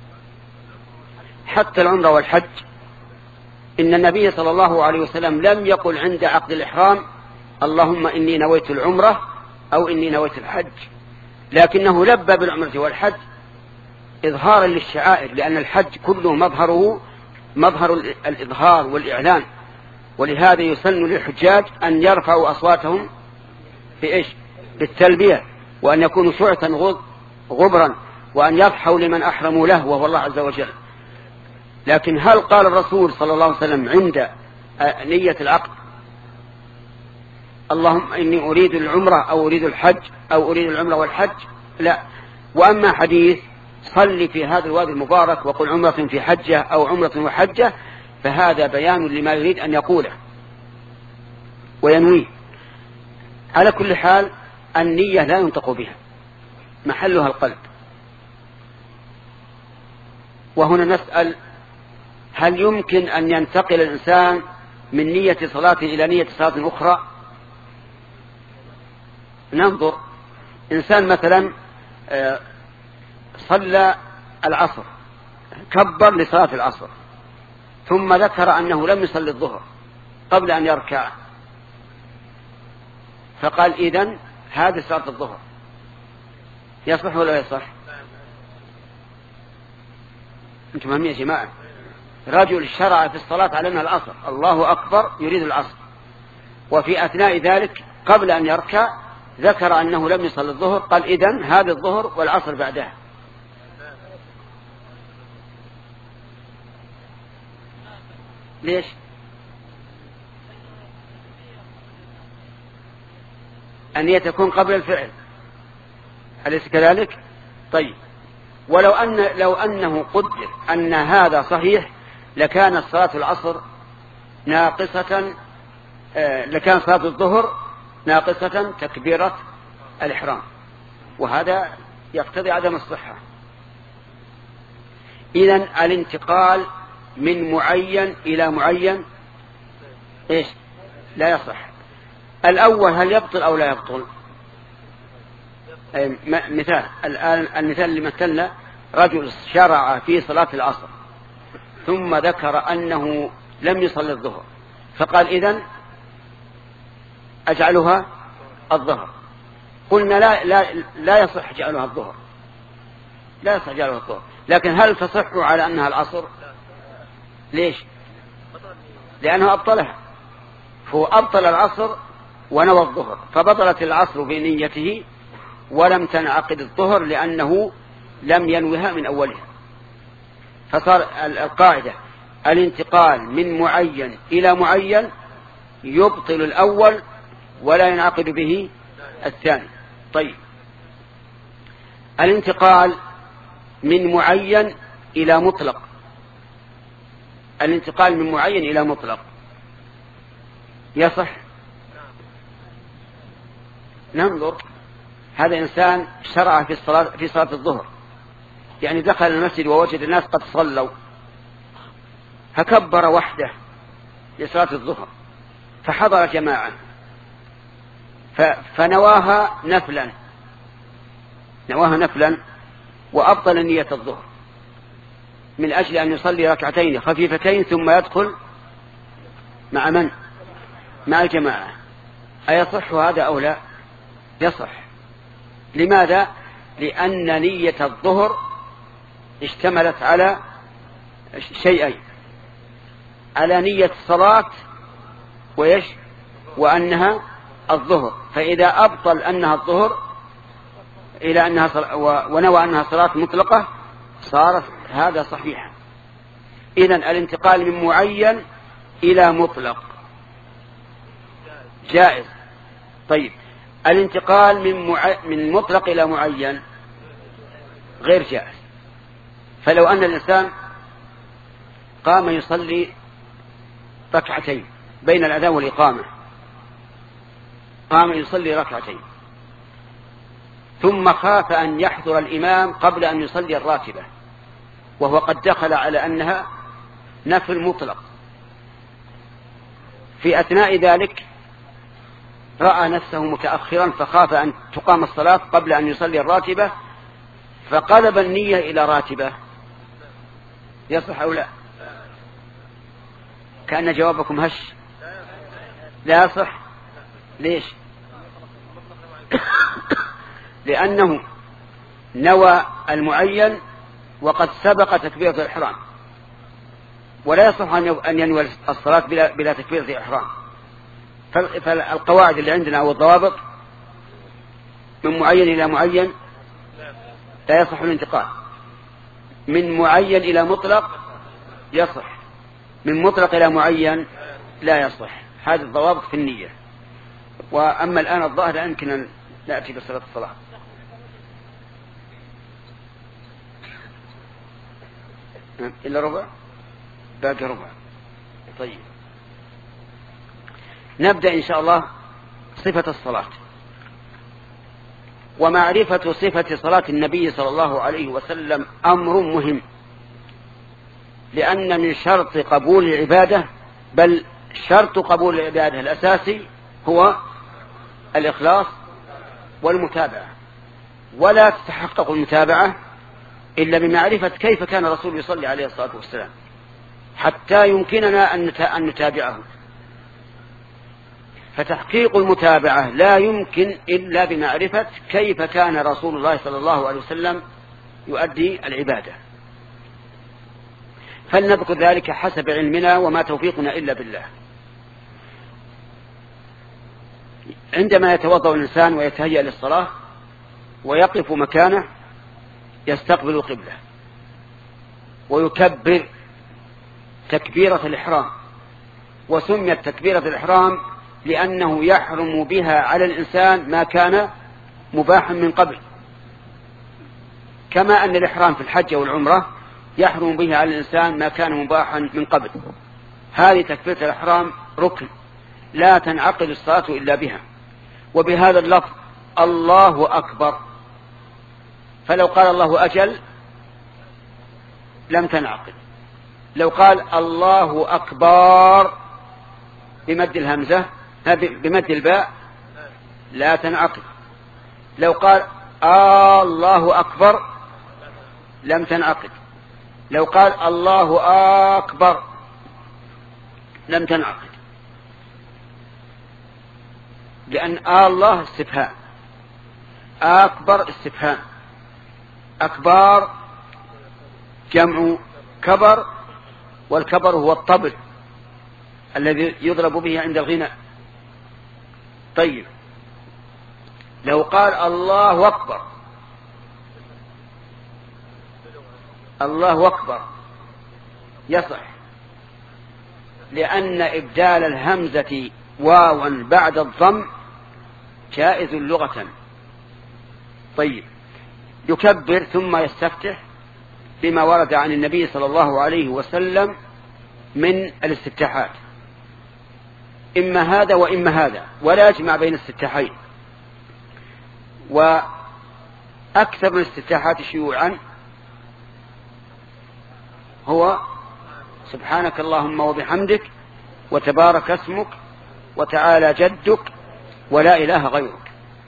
حتى العمرة والحج. إن النبي صلى الله عليه وسلم لم يقل عند عقد الإحرام اللهم إني نويت العمرة أو إني نويت الحج، لكنه لبى بالعمرة والحج إظهارا للشعائر، لأن الحج كله مظهره مظهر الإظهار والإعلان، ولهذا يسن للحجاج أن يرفعوا أصواتهم في إيش؟ بالتلبية، وأن يكونوا شعثا غبرا، وأن يضحوا لمن أحرموا له وهو الله عز وجل. لكن هل قال الرسول صلى الله عليه وسلم عند نية العقد اللهم إني أريد العمرة أو أريد الحج أو أريد العمرة والحج؟ لا. وأما حديث صل في هذا الوادي المبارك وقل عمرة في حجة أو عمرة وحجة، فهذا بيان لما يريد أن يقوله وينويه. على كل حال النية لا ينطق بها، محلها القلب. وهنا نسأل: هل يمكن أن ينتقل الإنسان من نية صلاة إلى نية صلاة أخرى؟ ننظر. إنسان مثلا صلى العصر، كبر لصلاة العصر، ثم ذكر أنه لم يصلي الظهر قبل أن يركع، فقال إذن هذه صلاة الظهر، يصح ولا يصح؟ أنتم فاهمين يا جماعة؟ رجل شرع في الصلاة على أنها العصر، الله أكبر يريد العصر، وفي أثناء ذلك قبل أن يركع ذكر أنه لم يصلي الظهر، قال إذن هذه الظهر والعصر بعدها. ليش؟ النية تكون قبل الفعل، أليس كذلك؟ طيب، ولو أن لو أنه قدر أن هذا صحيح لكانت صلاة العصر ناقصة، آه لكان صلاة الظهر ناقصة تكبيرة الإحرام، وهذا يقتضي عدم الصحة. إذن الانتقال من معين إلى معين إيش؟ لا يصح. الأول هل يبطل أو لا يبطل؟ مثال الآن، المثال اللي مثلنا: رجل شرع في صلاة العصر ثم ذكر أنه لم يصلي الظهر، فقال إذن أجعلها الظهر. قلنا لا, لا, لا يصح جعلها الظهر، لا يصح جعلها الظهر، لكن هل تصح على أنها العصر؟ ليش؟ لأنه أبطلها، فهو أبطل العصر ونوى الظهر، فبطلت العصر بنيته ولم تنعقد الظهر لأنه لم ينوها من أولها. فصار القاعدة: الانتقال من معين إلى معين يبطل الأول ولا ينعقد به الثاني. طيب، الانتقال من معين إلى مطلق، الانتقال من معين إلى مطلق يصح؟ ننظر. هذا إنسان شرع في الصلاة في صلاة الظهر، يعني دخل المسجد ووجد الناس قد صلوا، فكبر وحده لصلاة الظهر، فحضر جماعة فنواها نفلا نواها نفلا وأبطل نية الظهر من أجل أن يصلي ركعتين خفيفتين ثم يدخل مع من؟ مع الجماعة. أيصح هذا أو لا؟ يصح. لماذا؟ لأن نية الظهر اشتملت على شيئين: على نية الصلاة ويش وأنها الظهر، فإذا أبطل أنها الظهر إلى أنها صل... ونوى أنها صلاة مطلقة صارت هذا صحيحا. إذن الانتقال من معين إلى مطلق جائز. طيب، الانتقال من, مع... من مطلق إلى معين غير جائز. فلو أن الإنسان قام يصلي ركعتين بين الأذان والإقامة، قام يصلي ركعتين ثم خاف أن يحضر الإمام قبل أن يصلي الراتبة، وهو قد دخل على أنها نفل مطلق، في أثناء ذلك رأى نفسه متأخرا فخاف أن تقام الصلاة قبل أن يصلي الراتبة فقلب النية إلى راتبة، يصح أو لا؟ كأن جوابكم هش. لا يصح. ليش؟ لأنه نوى المعين وقد سبق تكبيرة الإحرام، ولا يصح أن ينوي الصلاة بلا, بلا تكبيرة إحرام. فالقواعد اللي عندنا أو الضوابط من معين إلى معين لا يصح الانتقال، من معين إلى مطلق يصح، من مطلق إلى معين لا يصح. هذه الضوابط في النية. وأما الآن الظاهر يمكن أن نأتي بصلاة الصلاة. إلا ربع، باقي ربع. طيب نبدأ إن شاء الله صفة الصلاة. ومعرفة صفة صلاة النبي صلى الله عليه وسلم أمر مهم، لأن من شرط قبول العبادة، بل شرط قبول العبادة الأساسي هو الإخلاص والمتابعة، ولا تتحقق المتابعة إلا بمعرفة كيف كان الرسول يصلي عليه الصلاة والسلام حتى يمكننا أن نتابعه. فتحقيق المتابعة لا يمكن إلا بمعرفة كيف كان رسول الله صلى الله عليه وسلم يؤدي العبادة. فلنذكر ذلك حسب علمنا، وما توفيقنا إلا بالله. عندما يتوضأ الإنسان ويتهيأ للصلاة ويقف مكانه يستقبل القبلة ويكبر تكبيرة الإحرام. وسميت تكبيرة الإحرام لأنه يحرم بها على الإنسان ما كان مباحا من قبل، كما أن الإحرام في الحج والعمرة يحرم به على الإنسان ما كان مباحا من قبل. هذه تكبيرة الإحرام ركن لا تنعقد الصلاة إلا بها. وبهذا اللفظ الله أكبر، فلو قال الله أجل لم تنعقد. لو قال الله أكبر بمد الهمزة بمد الباء لا تنعقد. لو قال آه الله أكبر لم تنعقد. لو قال الله أكبر لم تنعقد، لأن آه الله استفهام، أكبر استفهام، أكبار جمع كبر، والكبر هو الطبل الذي يضرب به عند الغناء. طيب لو قال الله أكبر الله أكبر يصح، لأن إبدال الهمزة واوا بعد الضم جائز لغة. طيب يكبر ثم يستفتح بما ورد عن النبي صلى الله عليه وسلم من الاستفتاحات، إما هذا وإما هذا، ولا يجمع بين الاستفتاحين. وأكثر من الاستفتاحات شيوعا هو سبحانك اللهم وبحمدك وتبارك اسمك وتعالى جدك ولا إله غيرك.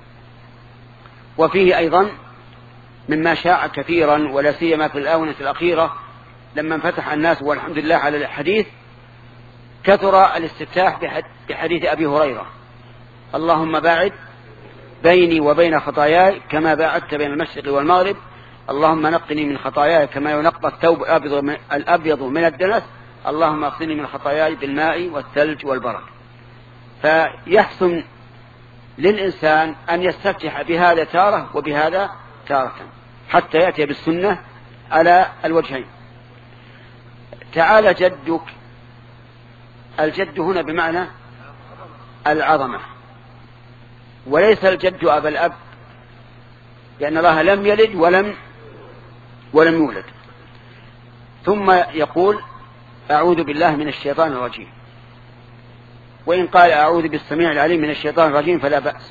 وفيه أيضا مما شاع كثيرا، ولا سيما في الآونة الأخيرة لما انفتح الناس والحمد لله على الحديث، كثر الاستفتاح بحديث أبي هريرة: اللهم باعد بيني وبين خطاياي كما باعدت بين المشرق والمغرب، اللهم نقني من خطاياي كما ينقى الثوب الأبيض من الدنس، اللهم اغسلني من خطاياي بالماء والثلج والبرد. فيحسن للإنسان أن يستفتح بهذا تارة وبهذا تارة حتى يأتي بالسنة على الوجهين. تعالى جدك، الجد هنا بمعنى العظمة، وليس الجد أبا الأب، لأن الله لم يلد ولم ولم يولد. ثم يقول أعوذ بالله من الشيطان الرجيم، وإن قال أعوذ بالسميع العليم من الشيطان الرجيم فلا بأس.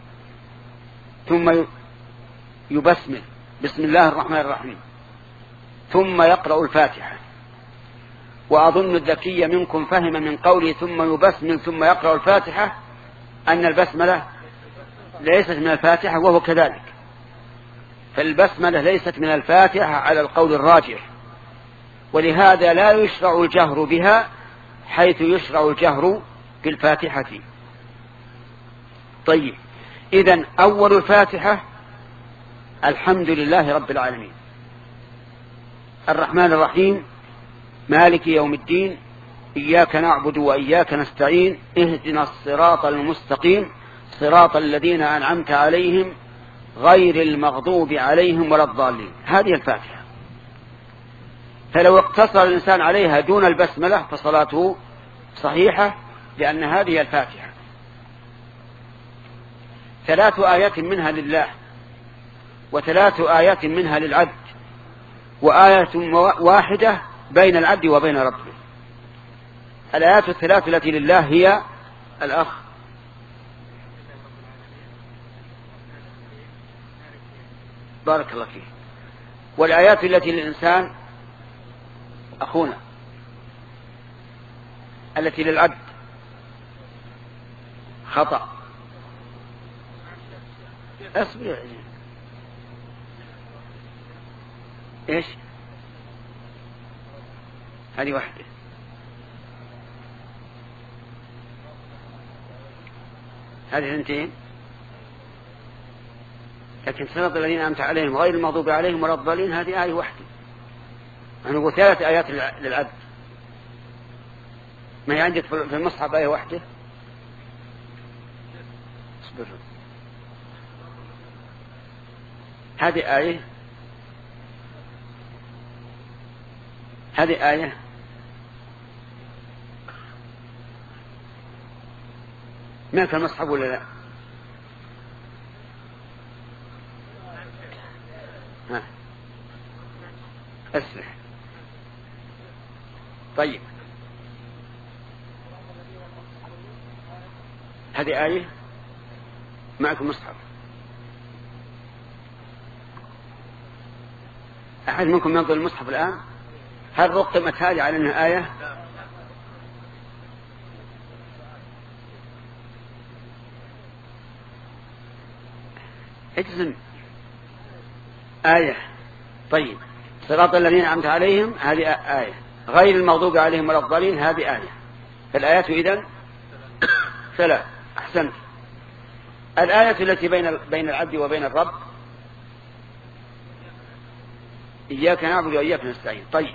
ثم يبسمل بسم الله الرحمن الرحيم، ثم يقرأ الفاتحة. وأظن الذكي منكم فهم من قوله ثم يبسمل ثم يقرأ الفاتحة أن البسملة ليست من الفاتحة، وهو كذلك. فالبسملة ليست من الفاتحة على القول الراجح، ولهذا لا يشرع الجهر بها حيث يشرع الجهر بالفاتحة. طيب إذن أول الفاتحة الحمد لله رب العالمين، الرحمن الرحيم مالك يوم الدين، إياك نعبد وإياك نستعين، اهدنا الصراط المستقيم صراط الذين أنعمت عليهم غير المغضوب عليهم ولا الضالين. هذه الفاتحة. فلو اقتصر الإنسان عليها دون البسملة فصلاته صحيحة، لأن هذه الفاتحة. ثلاث آيات منها لله، وثلاث آيات منها للعبد، وآية واحدة بين العبد وبين ربه. الآيات الثلاث التي لله هي الأخ بارك الله فيه، والآيات التي للإنسان أخونا، التي للعبد خطأ. أصبر إيش هذه واحدة، هذه اثنتين، لكن صراط الذين أنعمت عليهم غير المغضوب عليهم ولا الضالين هذه آية واحدة. أنا أقول ثلاث آيات للعبد، ما هي عندك في المصحف آية واحدة؟ اصبر، هذه آية، هذه آية، ما كان المصحف ولا لا؟ ها اسمع. طيب هذه آية، معكم مصحف؟ أحد منكم ينظر المصحف الآن؟ هل رقمت هذه على أنها آية؟ اجزم آية. طيب صراط الذين أنعمت عليهم هذه آية، غير المغضوب عليهم ولا الضالين هذه آية. فالآيات إذن ثلاث. أحسنت. الآية التي بين بين العبد وبين الرب إياك نعبد وإياك نستعين. طيب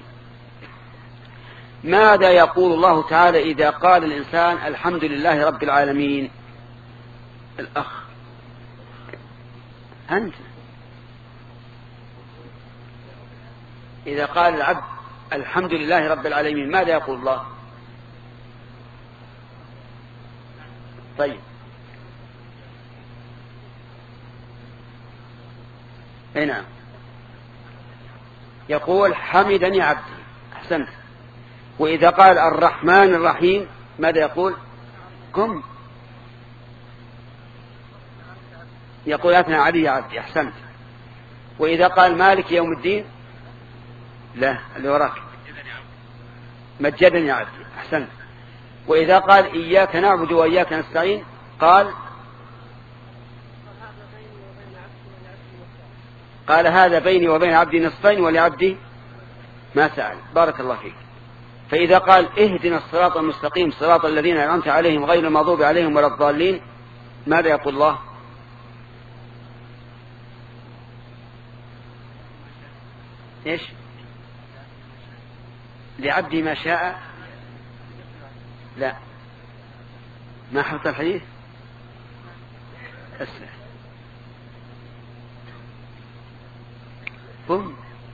ماذا يقول الله تعالى إذا قال الإنسان الحمد لله رب العالمين؟ الأخ أنت، إذا قال العبد الحمد لله رب العالمين ماذا يقول الله؟ طيب هنا يقول حمدني عبدي. أحسنت. وإذا قال الرحمن الرحيم ماذا يقول؟ قم، يقول أثنى علي عبدي. أحسنت. وإذا قال مالك يوم الدين لا، اللي وراك مجدني عبدي. أحسنت. وإذا قال إياك نعبد وإياك نستعين قال قال هذا بيني وبين عبدي نصفين ولعبدي ما سأل. بارك الله فيك. فإذا قال اهدنا الصراط المستقيم صراط الذين أنعمت عليهم غير المغضوب عليهم ولا الضالين ماذا يقول الله؟ إيش؟ لعبدي ما شاء. لا، ما حفظ الحديث. اسمع. قم.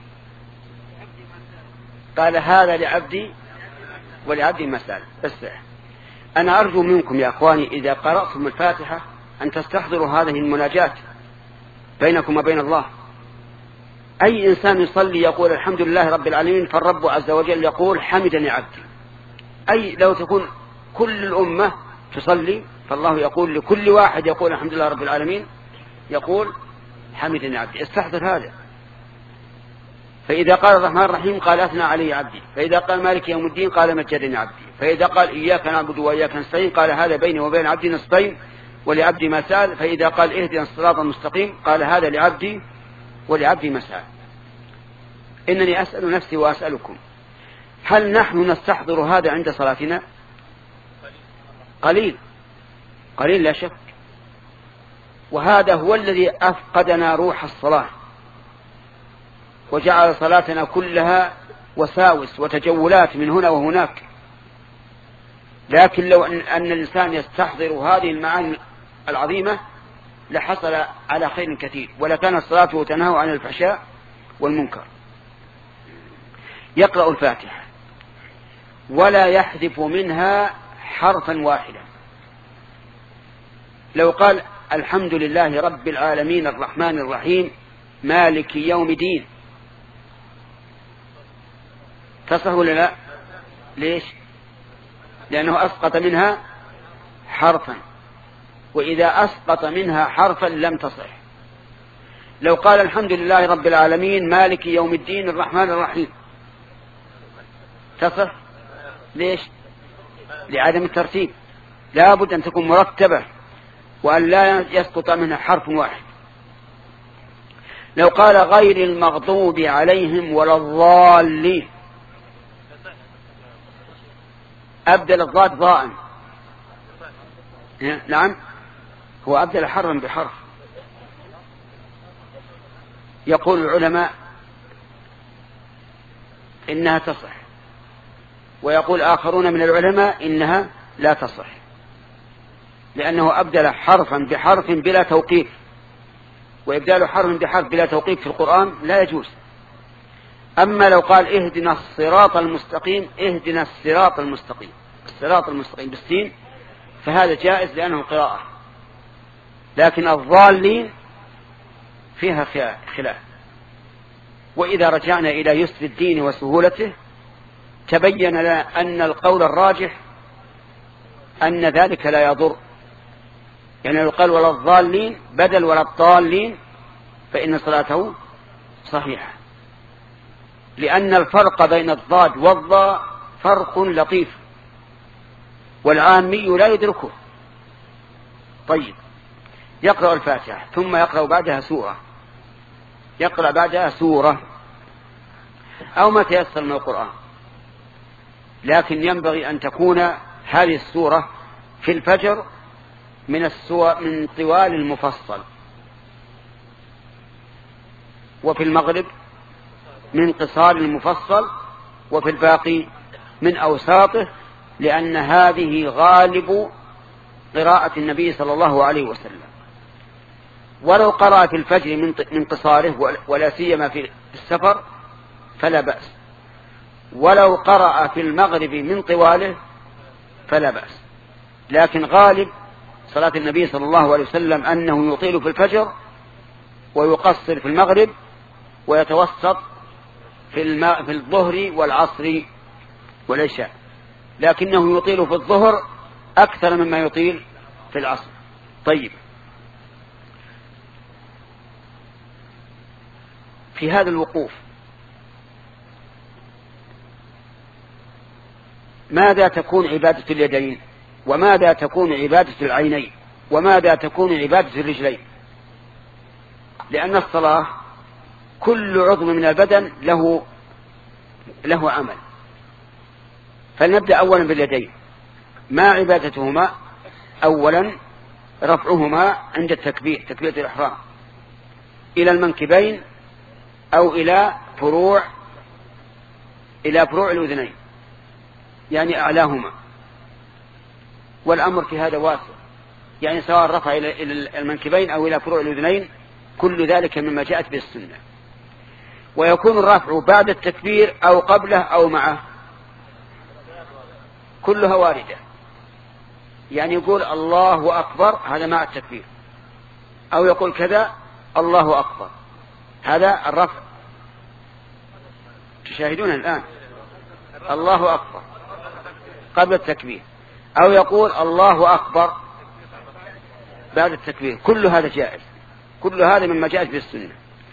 قال هذا لعبدي ولعبدي ما سأل. اسمع. أنا أرجو منكم يا أخواني إذا قرأتم الفاتحة أن تستحضروا هذه المناجاة بينكم وبين الله. أي إنسان يصلي يقول الحمد لله رب العالمين، فالرب عز وجل يقول حمدني عبدي. أي لو تكون كل الأمة تصلي فالله يقول لكل واحد يقول الحمد لله رب العالمين يقول حمدني عبدي. استحضر هذا. فإذا قال الرحمن الرحيم قال أثنى علي عبدي. فإذا قال مالك يوم الدين قال مجدني عبدي. فإذا قال إياك نعبد وإياك نستعين قال هذا بيني وبين عبدي نصفين ولعبدي ما سأل. فإذا قال اهدنا الصراط المستقيم قال هذا لعبدي ولعبدي ما سأل. إنني أسأل نفسي وأسألكم، هل نحن نستحضر هذا عند صلاتنا؟ قليل قليل لا شك. وهذا هو الذي أفقدنا روح الصلاة وجعل صلاتنا كلها وساوس وتجولات من هنا وهناك. لكن لو أن, أن الإنسان يستحضر هذه المعاني العظيمة لحصل على خير كثير، ولكان الصلاة تنهى عن الفحشاء والمنكر. يقرأ الفاتحة ولا يحذف منها حرفا واحدا. لو قال الحمد لله رب العالمين الرحمن الرحيم مالك يوم الدين تصح ولا لا؟ ليش؟ لأنه أسقط منها حرفا، وإذا أسقط منها حرفا لم تصح. لو قال الحمد لله رب العالمين مالك يوم الدين الرحمن الرحيم تصح. ليش؟ لعدم الترتيب، لا بد أن تكون مرتبة وأن لا يسقط منها حرف واحد. لو قال غير المغضوب عليهم ولا الضالين أبدل الضاد ضاء. نعم، هو أبدل حرفا بحرف. يقول العلماء إنها تصح، ويقول آخرون من العلماء إنها لا تصح، لأنه أبدل حرفا بحرف بلا توقيف، وإبدال حرف بحرف بلا توقيف في القرآن لا يجوز. أما لو قال اهدنا الصراط المستقيم اهدنا الصراط المستقيم الصراط المستقيم بالسين فهذا جائز لأنه قراءة. لكن الضالين فيها خلاف. وإذا رجعنا إلى يسر الدين وسهولته تبين لنا أن القول الراجح أن ذلك لا يضر. يعني لو قال ولا الضالين بدل ولا الضالين فإن صلاته صحيحة، لأن الفرق بين الضاد والضاء فرق لطيف والعامي لا يدركه. طيب، يقرأ الفاتحة ثم يقرأ بعدها سورة، يقرأ بعدها سورة أو ما تيسر من القرآن، لكن ينبغي أن تكون هذه السورة في الفجر من السور من طوال المفصل، وفي المغرب من قصار المفصل، وفي الباقي من أوساطه، لأن هذه غالب قراءة النبي صلى الله عليه وسلم. ولو قرأ في الفجر من قصاره ولا سيما في السفر فلا بأس، ولو قرأ في المغرب من طواله فلا بأس. لكن غالب صلاة النبي صلى الله عليه وسلم أنه يطيل في الفجر ويقصر في المغرب ويتوسط في, الم... في الظهر والعصر والعشاء، لكنه يطيل في الظهر أكثر مما يطيل في العصر. طيب، في هذا الوقوف ماذا تكون عبادة اليدين، وماذا تكون عبادة العينين، وماذا تكون عبادة الرجلين؟ لأن الصلاة كل عضو من البدن له له عمل. فلنبدأ أولا باليدين. ما عبادتهما؟ أولا رفعهما عند التكبير، تكبيرة الإحرام، إلى المنكبين أو إلى فروع إلى فروع الأذنين، يعني أعلاهما. والأمر في هذا واسع، يعني سواء رفع إلى المنكبين أو إلى فروع الأذنين كل ذلك مما جاءت به السنة. ويكون الرفع بعد التكبير أو قبله أو معه، كلها واردة. يعني يقول الله أكبر هذا مع التكبير، أو يقول كذا الله أكبر، هذا الرفع. تشاهدون الآن الله أكبر قبل التكبير، أو يقول الله أكبر بعد التكبير، كل هذا جائز، كل هذا مما جاءت به السنة.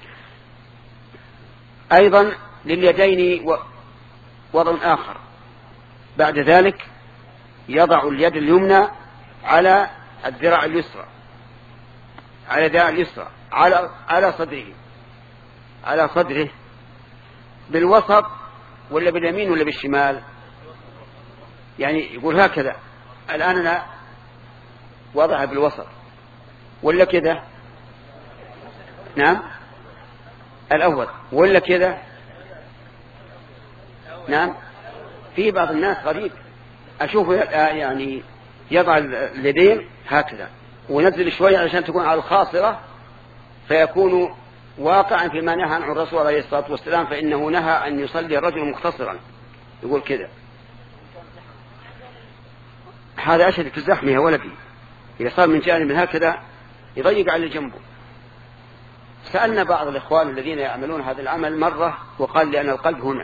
أيضا لليدين وضع آخر، بعد ذلك يضع اليد اليمنى على الذراع اليسرى، على الذراع اليسرى على على صدره، على صدره بالوسط ولا باليمين ولا بالشمال؟ يعني يقول هكذا، الآن أنا وضعها بالوسط ولا كذا؟ نعم الأول، ولا كذا؟ نعم، في بعض الناس غريب أشوفه يعني يضع اليدين هكذا ونزل شوية عشان تكون على الخاصرة، فيكون واقعا فيما نهى عنه الرسول عليه الصلاة والسلام، فإنه نهى أن يصلي الرجل مختصرا، يقول كذا. هذا أشد في الزحمة يا ولدي، إذا صار من جانب هكذا يضيق على جنبه. سألنا بعض الإخوان الذين يعملون هذا العمل مرة وقال لأن القلب هنا،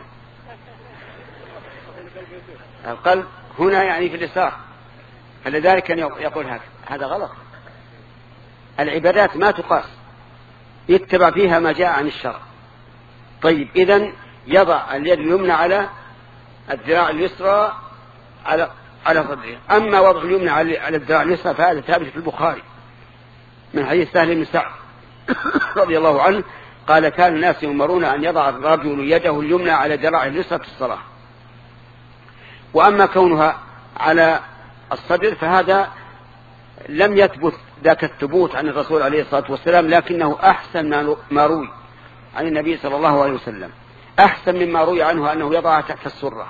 القلب هنا يعني في اليسار، فلذلك كان يقول هكذا. هذا غلط. العبادات ما تقاس، يتبع فيها ما جاء عن الشرع. طيب، إذن يضع اليد اليمنى على الذراع اليسرى على على صدره. أما وضع اليمنى على الذراع اليسرى فهذا ثابت في البخاري من حديث سهل بن سعد رضي الله عنه قال: كان الناس يؤمرون أن يضع الرجل يده اليمنى على ذراعه اليسرى في الصلاة. وأما كونها على الصدر فهذا لم يثبت ذاك الثبوت عن الرسول عليه الصلاة والسلام، لكنه أحسن ما روي عن النبي صلى الله عليه وسلم، أحسن مما روي عنه أنه يضعها تحت السرة.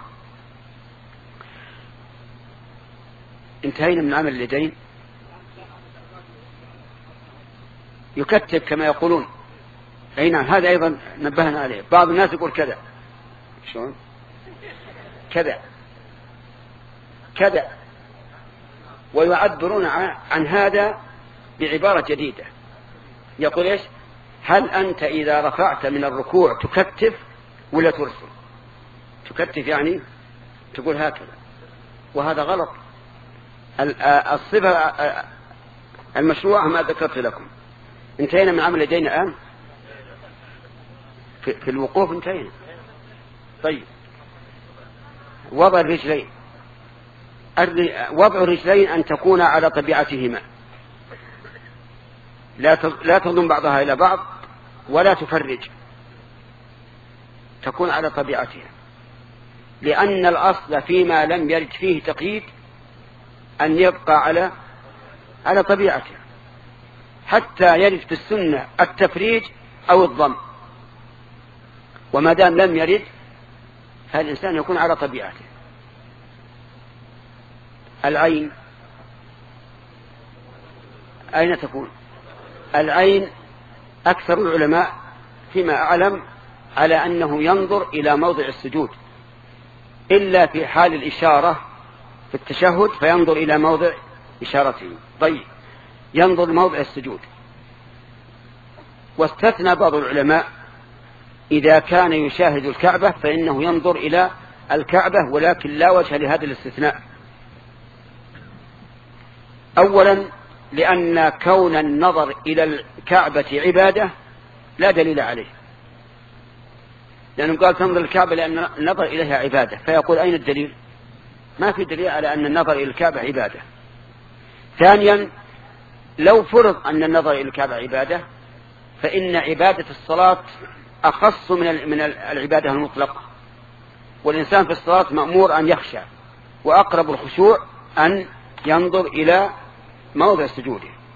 انتهينا من عمل اليدين. يكتب كما يقولون. أي نعم، هذا أيضا نبهنا عليه. بعض الناس يقول كذا، شلون كذا كذا، ويعبرون عن هذا بعبارة جديدة. يقول إيش؟ هل أنت إذا رفعت من الركوع تكتف ولا ترسل؟ تكتف يعني تقول هكذا، وهذا غلط. الصفة المشروعة ما ذكرت لكم. انتهينا من عمل يدينا الآن. في الوقوف انتهينا. طيب، وضع الرجلين. وضع الرجلين أن تكون على طبيعتهما، لا تضم بعضها إلى بعض ولا تفرج، تكون على طبيعتها، لأن الأصل فيما لم يرد فيه تقييد أن يبقى على على طبيعته، حتى يرد في السنة التفريج أو الضم. وما دام لم يرد فالإنسان يكون على طبيعته. العين أين تكون؟ العين أكثر العلماء فيما أعلم على أنه ينظر إلى موضع السجود، إلا في حال الإشارة في التشهد فينظر إلى موضع إشارته. طيب، ينظر موضع السجود. واستثنى بعض العلماء إذا كان يشاهد الكعبة فإنه ينظر إلى الكعبة، ولكن لا وجه لهذا الاستثناء. أولا، لأن كون النظر إلى الكعبة عبادة لا دليل عليه، لأنه قال تنظر الكعبة لأن النظر إليها عبادة، فيقول أين الدليل؟ ما في دليل على أن النظر إلى الكعبة عبادة. ثانيا، لو فرض أن النظر إلى الكعبة عبادة فإن عبادة الصلاة أخص من من العبادة المطلقة، والإنسان في الصلاة مأمور أن يخشع، وأقرب الخشوع أن ينظر إلى موضع سجوده.